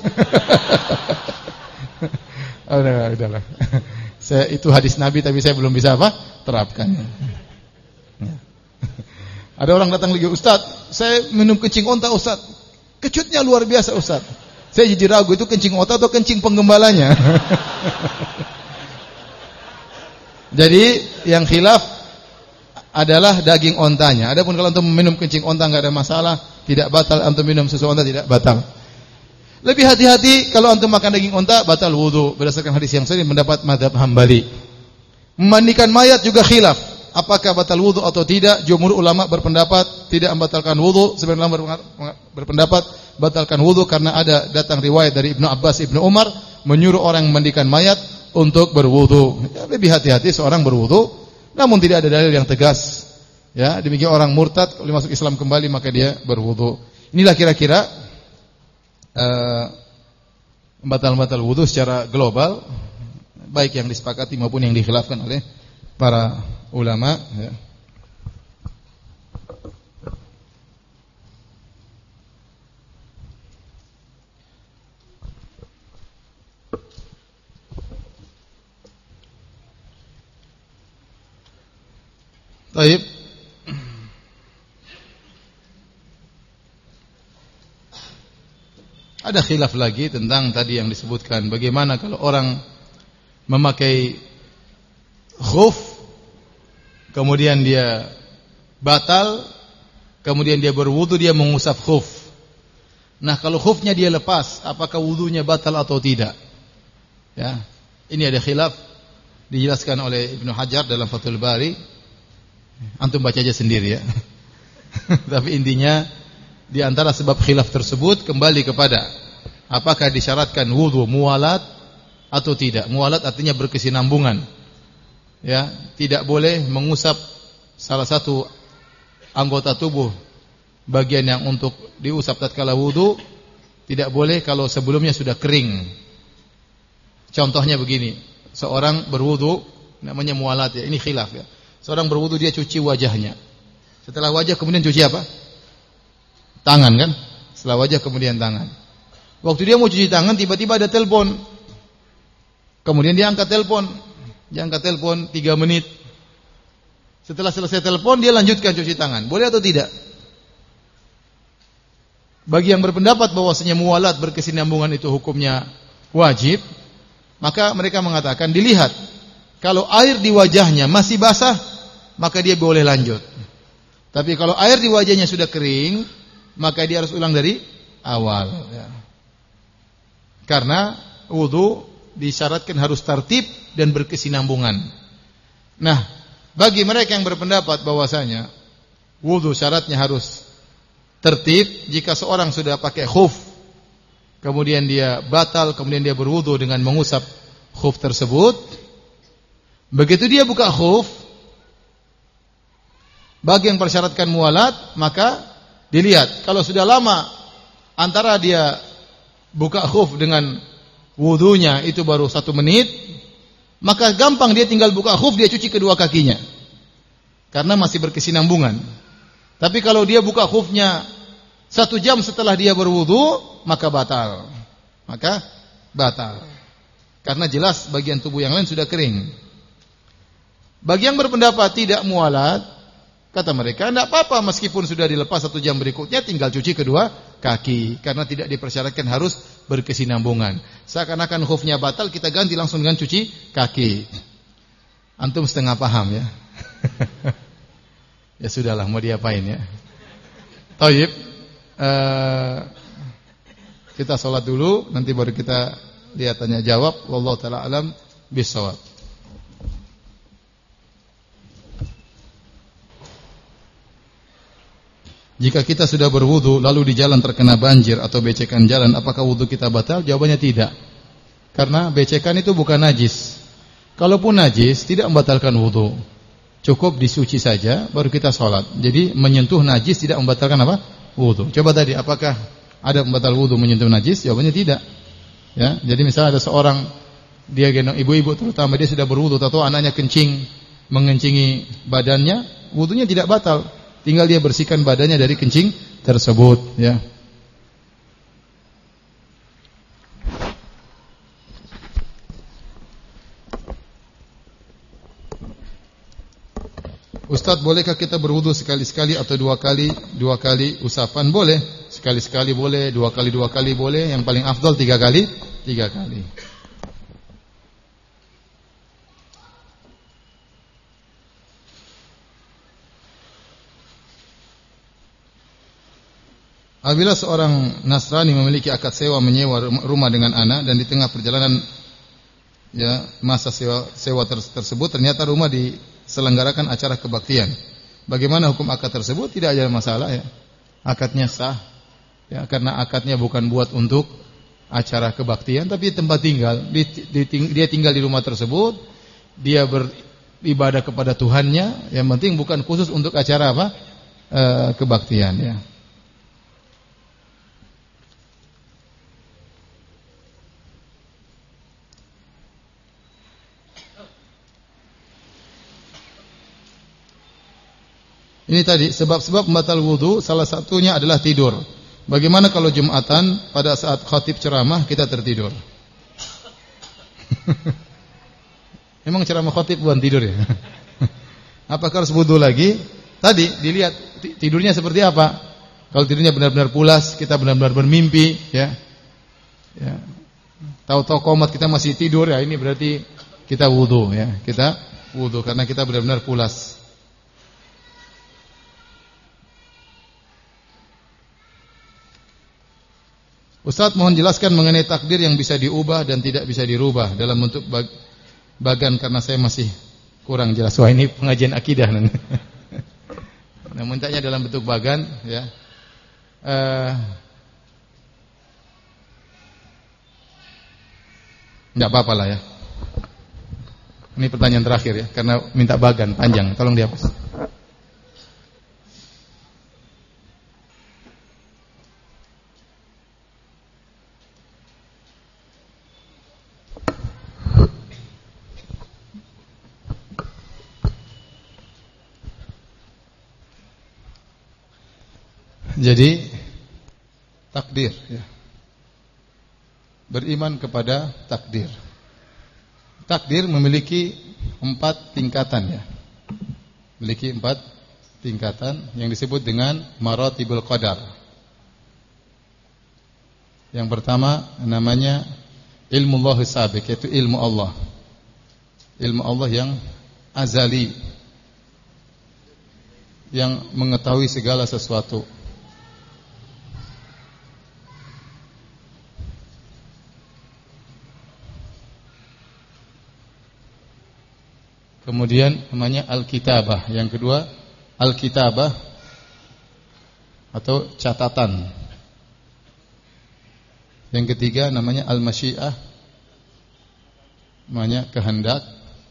Oh, udah, udahlah. Saya itu hadis Nabi tapi saya belum bisa apa? Terapkannya. Ya. Ada orang datang lagi, Ustaz, saya minum kencing onta Ustaz. Kecutnya luar biasa Ustaz. Saya jadi ragu itu kencing onta atau kencing penggembalanya. Jadi yang khilaf adalah daging ontanya. Adapun kalau untuk minum kencing onta enggak ada masalah, tidak batal. Untuk minum susu onta tidak batal. Lebih hati-hati kalau antum makan daging onta batal wudu berdasarkan hadis yang sahih mendapat mazhab Hambali. Memandikan mayat juga khilaf, apakah batal wudu atau tidak? Jumhur ulama berpendapat tidak membatalkan wudu, sebagian ulama berpendapat batalkan wudu karena ada datang riwayat dari Ibnu Abbas, Ibnu Umar menyuruh orang memandikan mayat untuk berwudu. Ya, lebih hati-hati seorang berwudu, namun tidak ada dalil yang tegas. Ya, demikian orang murtad kalau masuk Islam kembali maka dia berwudu. Inilah kira-kira Uh, batal-batal wudu secara global. baik yang disepakati maupun yang dikhilafkan oleh para ulama, ya. Baik. Ada khilaf lagi tentang tadi yang disebutkan, bagaimana kalau orang memakai khuf kemudian dia batal, kemudian dia berwudu, dia mengusap khuf. Nah, kalau khufnya dia lepas, apakah wudunya batal atau tidak? Ya. Ini ada khilaf dijelaskan oleh Ibnu Hajar dalam Fathul Bari. Antum baca aja sendiri ya. Tapi intinya di antara sebab khilaf tersebut kembali kepada apakah disyaratkan wudu muwalat atau tidak. Muwalat artinya berkesinambungan. Ya, tidak boleh mengusap salah satu anggota tubuh bagian yang untuk diusap tatkala wudu, tidak boleh kalau sebelumnya sudah kering. Contohnya begini, seorang berwudu namanya muwalat ya, ini khilaf ya. Seorang berwudu dia cuci wajahnya. Setelah wajah kemudian cuci apa? Tangan kan? Setelah wajah kemudian tangan. Waktu dia mau cuci tangan tiba-tiba ada telepon. Kemudian dia angkat telepon. Dia angkat telepon tiga menit. Setelah selesai telepon dia lanjutkan cuci tangan. Boleh atau tidak? Bagi yang berpendapat bahwasanya muwalat berkesinambungan itu hukumnya wajib, maka mereka mengatakan dilihat. Kalau air di wajahnya masih basah, maka dia boleh lanjut. Tapi kalau air di wajahnya sudah kering, maka dia harus ulang dari awal. Ya. Karena wudu disyaratkan harus tertib dan berkesinambungan. Nah, bagi mereka yang berpendapat bahwasanya wudu syaratnya harus tertib, jika seorang sudah pakai khuf, kemudian dia batal, kemudian dia berwudu dengan mengusap khuf tersebut, begitu dia buka khuf, bagi yang persyaratkan muwalat, maka dilihat, kalau sudah lama antara dia buka khuf dengan wudunya itu baru satu menit, maka gampang dia tinggal buka khuf, dia cuci kedua kakinya, karena masih berkesinambungan. Tapi kalau dia buka khufnya satu jam setelah dia berwudu, maka batal, maka batal, karena jelas bagian tubuh yang lain sudah kering. Bagi yang berpendapat tidak muwalat, kata mereka, tidak apa-apa meskipun sudah dilepas satu jam berikutnya, tinggal cuci kedua kaki, karena tidak dipersyaratkan harus berkesinambungan. Seakan-akan khufnya batal, kita ganti langsung dengan cuci kaki. Antum setengah paham ya. Ya sudahlah, mau diapain ya. Taib, uh, kita sholat dulu, nanti baru kita lihat tanya jawab. Wallahu ta'ala alam bisawab. Jika kita sudah berwudu lalu di jalan terkena banjir atau becekan jalan, apakah wudu kita batal? Jawabannya tidak. Karena becekan itu bukan najis. Kalaupun najis tidak membatalkan wudu. Cukup disuci saja baru kita sholat. Jadi menyentuh najis tidak membatalkan apa? Wudu. Coba tadi apakah ada pembatal wudu menyentuh najis? Jawabannya tidak. Ya, jadi misalnya ada seorang dia gendong ibu-ibu terutama, dia sudah berwudu atau anaknya kencing mengencingi badannya, wudunya tidak batal. Tinggal dia bersihkan badannya dari kencing tersebut, ya. Ustaz, bolehkah kita berwudu sekali-sekali atau dua kali dua kali usapan? Boleh, sekali-sekali boleh, dua kali dua kali boleh, yang paling afdal tiga kali tiga kali. Apabila seorang Nasrani memiliki akad sewa menyewa rumah dengan anak dan di tengah perjalanan ya masa sewa, sewa tersebut ternyata rumah diselenggarakan acara kebaktian. Bagaimana hukum akad tersebut? Tidak ada masalah ya. Akadnya sah. Ya, karena akadnya bukan buat untuk acara kebaktian tapi tempat tinggal. Dia tinggal di rumah tersebut, dia beribadah kepada Tuhannya, yang penting bukan khusus untuk acara apa? E, kebaktian ya. Ini tadi sebab-sebab pembatal wudu salah satunya adalah tidur. Bagaimana kalau Jumatan pada saat khatib ceramah kita tertidur? Memang ceramah khatib bukan tidur ya? Apakah harus wudu lagi? Tadi dilihat tidurnya seperti apa. Kalau tidurnya benar-benar pulas, kita benar-benar bermimpi, ya. Ya. Tahu-tahu qomat kita masih tidur, ya ini berarti kita wudu, ya. Kita wudu karena kita benar-benar pulas. Ustaz, mohon jelaskan mengenai takdir yang bisa diubah dan tidak bisa dirubah dalam bentuk bag bagan karena saya masih kurang jelas. Wah, ini pengajian akidah. Nah, mintanya dalam bentuk bagan, ya. Uh, Enggak apa-apa lah ya. Ini pertanyaan terakhir ya, karena minta bagan panjang, tolong dihapus. Jadi takdir ya. Beriman kepada takdir. Takdir memiliki empat tingkatan ya. Memiliki empat tingkatan yang disebut dengan maratibul qadar. Yang pertama namanya ilmu Allah sabiq, yaitu ilmu Allah. Ilmu Allah yang azali, yang mengetahui segala sesuatu. Kemudian namanya al-kitabah. Yang kedua al-kitabah atau catatan. Yang ketiga namanya al-masyiah, namanya kehendak.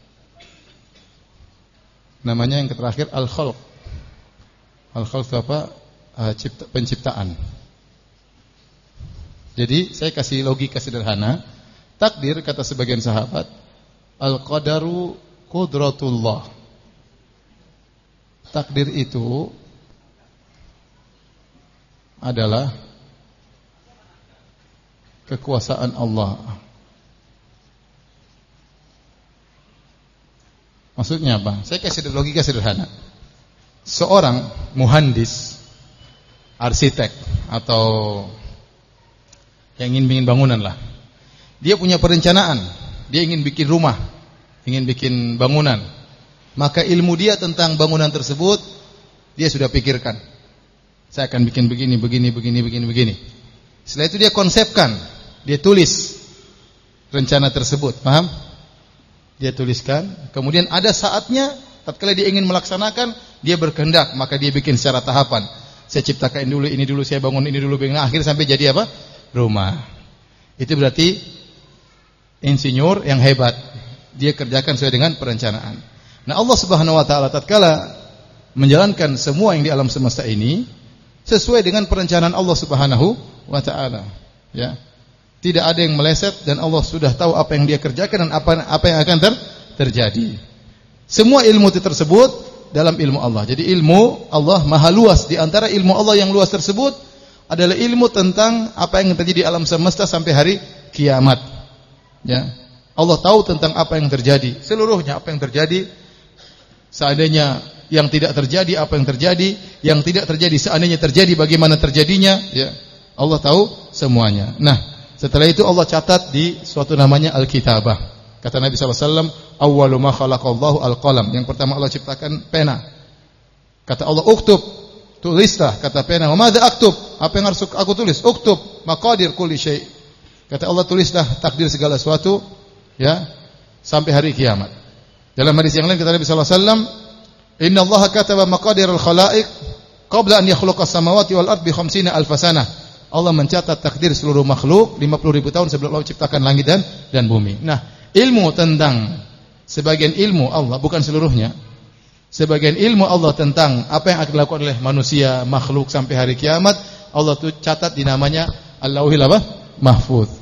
Namanya yang terakhir al-khalq. Al-khalq itu apa? Uh, cipta, penciptaan. Jadi saya kasih logika sederhana. Takdir kata sebagian sahabat, al-qadaru qudratullah. Takdir itu adalah kekuasaan Allah. Maksudnya apa? Saya kasih logika sederhana. Seorang muhandis, arsitek atau yang ingin bikin bangunan lah. Dia punya perencanaan, dia ingin bikin rumah, ingin bikin bangunan, maka ilmu dia tentang bangunan tersebut dia sudah pikirkan. Saya akan bikin begini, begini, begini, begini, begini. Setelah itu dia konsepkan, dia tulis rencana tersebut, paham? Dia tuliskan, kemudian ada saatnya tatkala dia ingin melaksanakan, dia berkehendak, maka dia bikin secara tahapan. Saya ciptakan dulu, ini dulu, saya bangun ini dulu, nah, akhir sampai jadi apa? Rumah. Itu berarti insinyur yang hebat. Dia kerjakan sesuai dengan perencanaan. Nah, Allah Subhanahu wa taala tatkala menjalankan semua yang di alam semesta ini sesuai dengan perencanaan Allah Subhanahu wa taala, ya. Tidak ada yang meleset dan Allah sudah tahu apa yang dia kerjakan dan apa apa yang akan ter, terjadi. Semua ilmu itu tersebut dalam ilmu Allah. Jadi ilmu Allah maha luas. Di antara ilmu Allah yang luas tersebut adalah ilmu tentang apa yang terjadi di alam semesta sampai hari kiamat. Ya. Allah tahu tentang apa yang terjadi, seluruhnya apa yang terjadi. Seandainya yang tidak terjadi, apa yang terjadi, yang tidak terjadi, seandainya terjadi, bagaimana terjadinya, ya. Allah tahu semuanya. Nah, setelah itu Allah catat di suatu namanya Al-Kitabah. Kata Nabi sallallahu alaihi wasallam, awwalu ma khalaqallahu al-qalam. Yang pertama Allah ciptakan pena. Kata Allah, uktub, tulislah. Kata pena, wa madza aktub? Apa yang harus aku tulis? Uktub maqadir kulli syai'. Kata Allah, tulislah takdir segala sesuatu, ya, sampai hari kiamat. Dalam hadis yang lain kata Nabi sallallahu alaihi wasallam, "Inna Allaha kataba maqadir al-khalaiq qabla an yakhluqa as-samawati wal ard bi khamsina alf sanah." Allah mencatat takdir seluruh makhluk lima puluh ribu tahun sebelum Allah ciptakan langit dan dan bumi. Nah, ilmu tentang sebagian ilmu Allah, bukan seluruhnya. Sebagian ilmu Allah tentang apa yang akan dilakukan oleh manusia, makhluk sampai hari kiamat, Allah tuh catat di namanya Al-Lauhil apa? Mahfuz.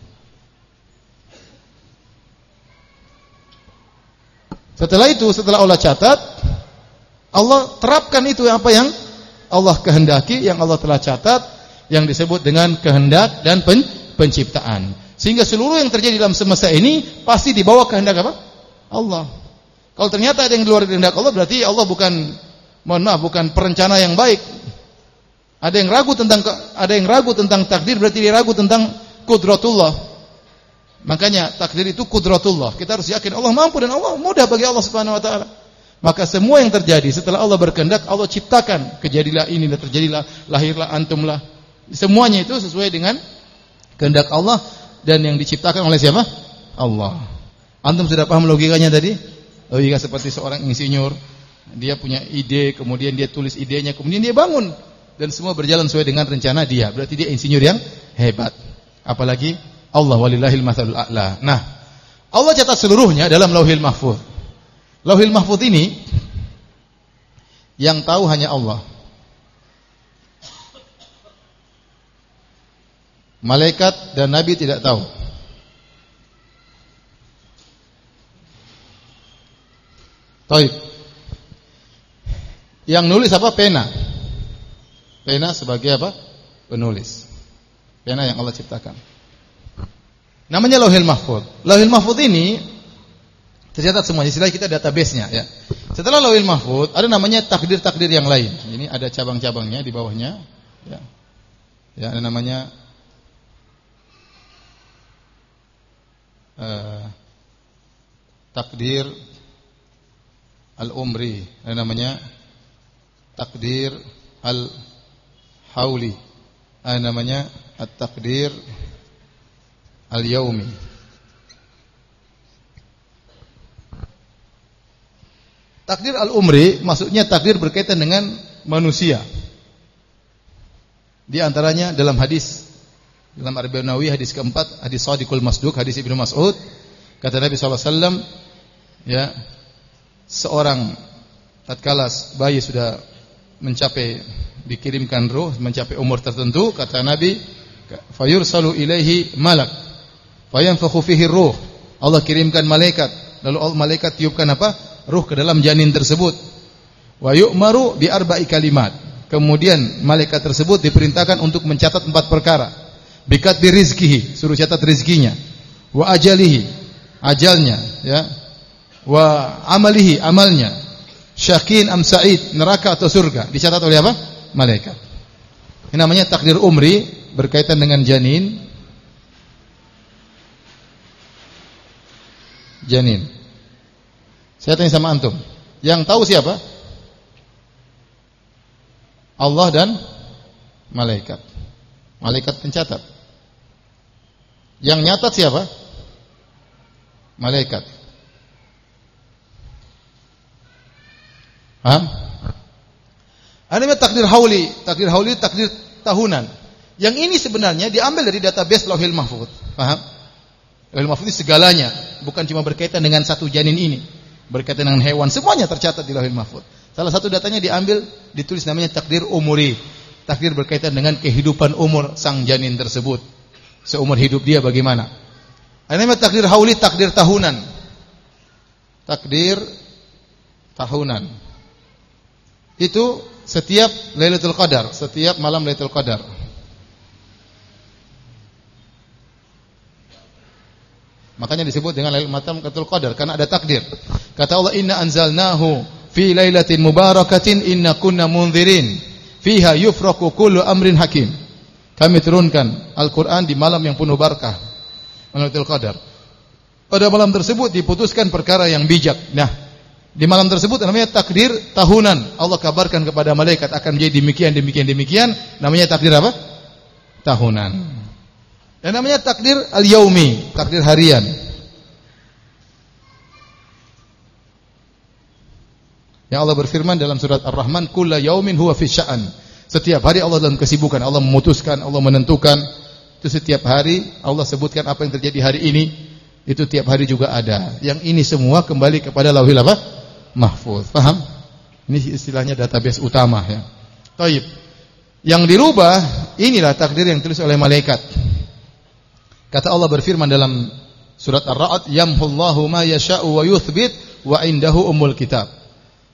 Setelah itu, setelah Allah catat, Allah terapkan itu apa yang Allah kehendaki, yang Allah telah catat, yang disebut dengan kehendak dan pen, penciptaan. Sehingga seluruh yang terjadi dalam semesta ini pasti di bawah kehendak apa? Allah. Kalau ternyata ada yang di luar kehendak Allah, berarti Allah bukan, mohon maaf, bukan perencana yang baik. Ada yang ragu tentang ada yang ragu tentang takdir, berarti dia ragu tentang kudratullah. Makanya takdir itu kudratullah. Kita harus yakin Allah mampu dan Allah mudah bagi Allah Subhanahu wa taala. Maka semua yang terjadi setelah Allah berkehendak, Allah ciptakan. Kejadilah ini dan terjadilah, lahirlah antumlah. Semuanya itu sesuai dengan kehendak Allah dan yang diciptakan oleh siapa? Allah. Antum sudah paham logikanya tadi? Logika seperti seorang insinyur, dia punya ide, kemudian dia tulis idenya, kemudian dia bangun dan semua berjalan sesuai dengan rencana dia. Berarti dia insinyur yang hebat. Apalagi Allah walillahil matsalul a'la. Nah, Allah catat seluruhnya dalam Lauhil Mahfuz. Lauhil Mahfuz ini yang tahu hanya Allah. Malaikat dan nabi tidak tahu. Taib. Yang nulis apa? Pena. Pena sebagai apa? Penulis. Pena yang Allah ciptakan. Namanya Lauhil Mahfuz. Lauhil Mahfuz ini tercatat semuanya. Istilahnya kita database-nya ya. Setelah Lauhil Mahfuz ada namanya takdir-takdir yang lain. Ini ada cabang-cabangnya di bawahnya ya. Ya, ada namanya uh, takdir al-umri, ada namanya takdir al-hauli, ada namanya at-takdir al-yaumi. Takdir al-umri maksudnya takdir berkaitan dengan manusia. Di antaranya dalam hadis dalam Arba'in Nawawi hadis keempat, hadis Shadiqul Masduq, hadis Ibnu Mas'ud, kata Nabi sallallahu alaihi wasallam ya, seorang tatkala bayi sudah mencapai dikirimkan ruh, mencapai umur tertentu, kata Nabi, fayursalu ilaihi malak fayanfakhu fihi ruh. Allah kirimkan malaikat, lalu Allah malaikat tiupkan apa? Ruh ke dalam janin tersebut. Wa yu'maru bi arba'i kalimat. Kemudian malaikat tersebut diperintahkan untuk mencatat empat perkara. Bikat bi rizkihi, suruh catat rizkinya. Wa ajalihi, ajalnya, ya. Wa amalihi, amalnya. Syakin am sa'id, neraka atau surga, dicatat oleh apa? Malaikat. Ini namanya takdir umri, berkaitan dengan janin. Janin. Saya tanya sama antum, yang tahu siapa? Allah dan malaikat. Malaikat pencatat. Yang nyatat siapa? Malaikat. Paham? Ada takdir hauli, takdir hauli, takdir tahunan. Yang ini sebenarnya diambil dari database Lauhil Mahfuz. Paham? Lauhil Mahfuz ini segalanya, bukan cuma berkaitan dengan satu janin ini. Berkaitan dengan hewan, semuanya tercatat di Lauhil Mahfuz. Salah satu datanya diambil, ditulis namanya takdir umuri. Takdir berkaitan dengan kehidupan umur sang janin tersebut. Seumur hidup dia bagaimana? Ada namanya takdir hauli, takdir tahunan. Takdir tahunan. Itu setiap Lailatul Qadar, setiap malam Lailatul Qadar. Makanya disebut dengan Lailatul Qadar karena ada takdir. Kata Allah, inna anzalnahu fi lailatin mubarakatin inna kunna munzirin fiha yufraqu kullu amrin hakim. Kami turunkan Al-Qur'an di malam yang penuh barakah, Lailatul Qadar. Pada malam tersebut diputuskan perkara yang bijak. Nah, di malam tersebut namanya takdir tahunan. Allah kabarkan kepada malaikat akan menjadi demikian demikian demikian, namanya takdir apa? Tahunan. Dan namanya takdir al-yaumi, takdir harian. Yang Allah berfirman dalam surat Ar-Rahman, kulla yaumin huwa fi sya'an. Setiap hari Allah dalam kesibukan, Allah memutuskan, Allah menentukan. Itu setiap hari Allah sebutkan apa yang terjadi hari ini, itu tiap hari juga ada. Yang ini semua kembali kepada Lauhil apa? Mahfuz. Paham? Ini istilahnya database utama ya. Taib. Yang dirubah inilah takdir yang ditulis oleh malaikat. Kata Allah berfirman dalam surat Ar-Ra'd, yamhullahu ma yasha'u wa yuthbit wa indahu ummul kitab.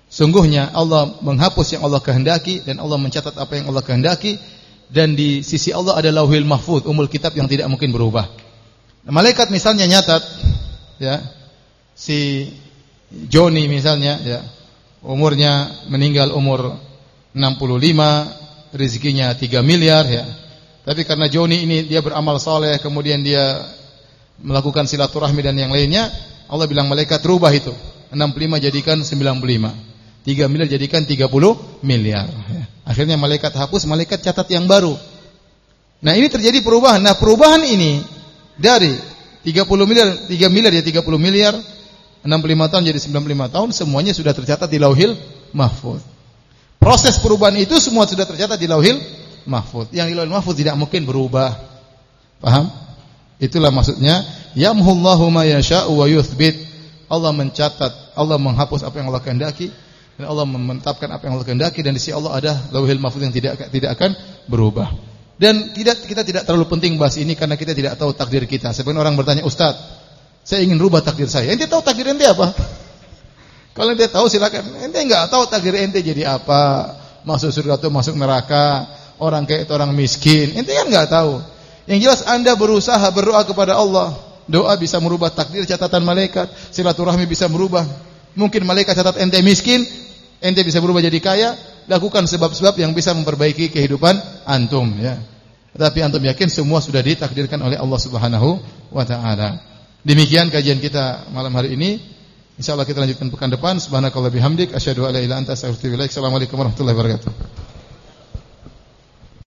Sungguhnya Allah menghapus yang Allah kehendaki dan Allah mencatat apa yang Allah kehendaki, dan di sisi Allah ada Lauhil Mahfuz, umul kitab yang tidak mungkin berubah. Nah, malaikat misalnya nyatat ya, si Joni misalnya ya, umurnya meninggal umur enam puluh lima, rezekinya tiga miliar ya. Tapi karena Joni ini dia beramal soleh, kemudian dia melakukan silaturahmi dan yang lainnya, Allah bilang malaikat rubah itu, enam puluh lima jadikan sembilan puluh lima, tiga miliar jadikan tiga puluh miliar ya. Akhirnya malaikat hapus, malaikat catat yang baru. Nah, ini terjadi perubahan. Nah, perubahan ini dari tiga puluh miliar, tiga miliar ya tiga puluh miliar, enam puluh lima tahun jadi sembilan puluh lima tahun, semuanya sudah tercatat di Lauhil Mahfuz. Proses perubahan itu semua sudah tercatat di Lauhil Mahfuz. Yang di Lauhil Mahfuz tidak mungkin berubah. Paham? Itulah maksudnya yamhullahu ma yasha'u wa yuthbit. Allah mencatat, Allah menghapus apa yang Allah kehendaki, dan Allah menetapkan apa yang Allah kehendaki, dan di sisi Allah ada Lauhil Mahfuz yang tidak tidak akan berubah. Dan tidak kita tidak terlalu penting bahas ini karena kita tidak tahu takdir kita. Sebagian orang bertanya, "Ustaz, saya ingin rubah takdir saya." Ente tahu takdir ente apa? Kalau ente tahu silakan. Ente enggak tahu takdir ente jadi apa, masuk surga atau masuk neraka, orang kaya atau orang miskin. Ente kan enggak tahu. Yang jelas Anda berusaha berdoa kepada Allah. Doa bisa merubah takdir, catatan malaikat. Silaturahmi bisa merubah. Mungkin malaikat catat ente miskin, ente bisa berubah jadi kaya. Lakukan sebab-sebab yang bisa memperbaiki kehidupan antum ya. Tapi antum yakin semua sudah ditakdirkan oleh Allah Subhanahu wa taala. Demikian kajian kita malam hari ini. Insyaallah kita lanjutkan pekan depan. Subhanakallah bihamdik asyhadu an la ilaha illa anta astaghfiruka wa atubu ilaik. Assalamualaikum warahmatullahi wabarakatuh.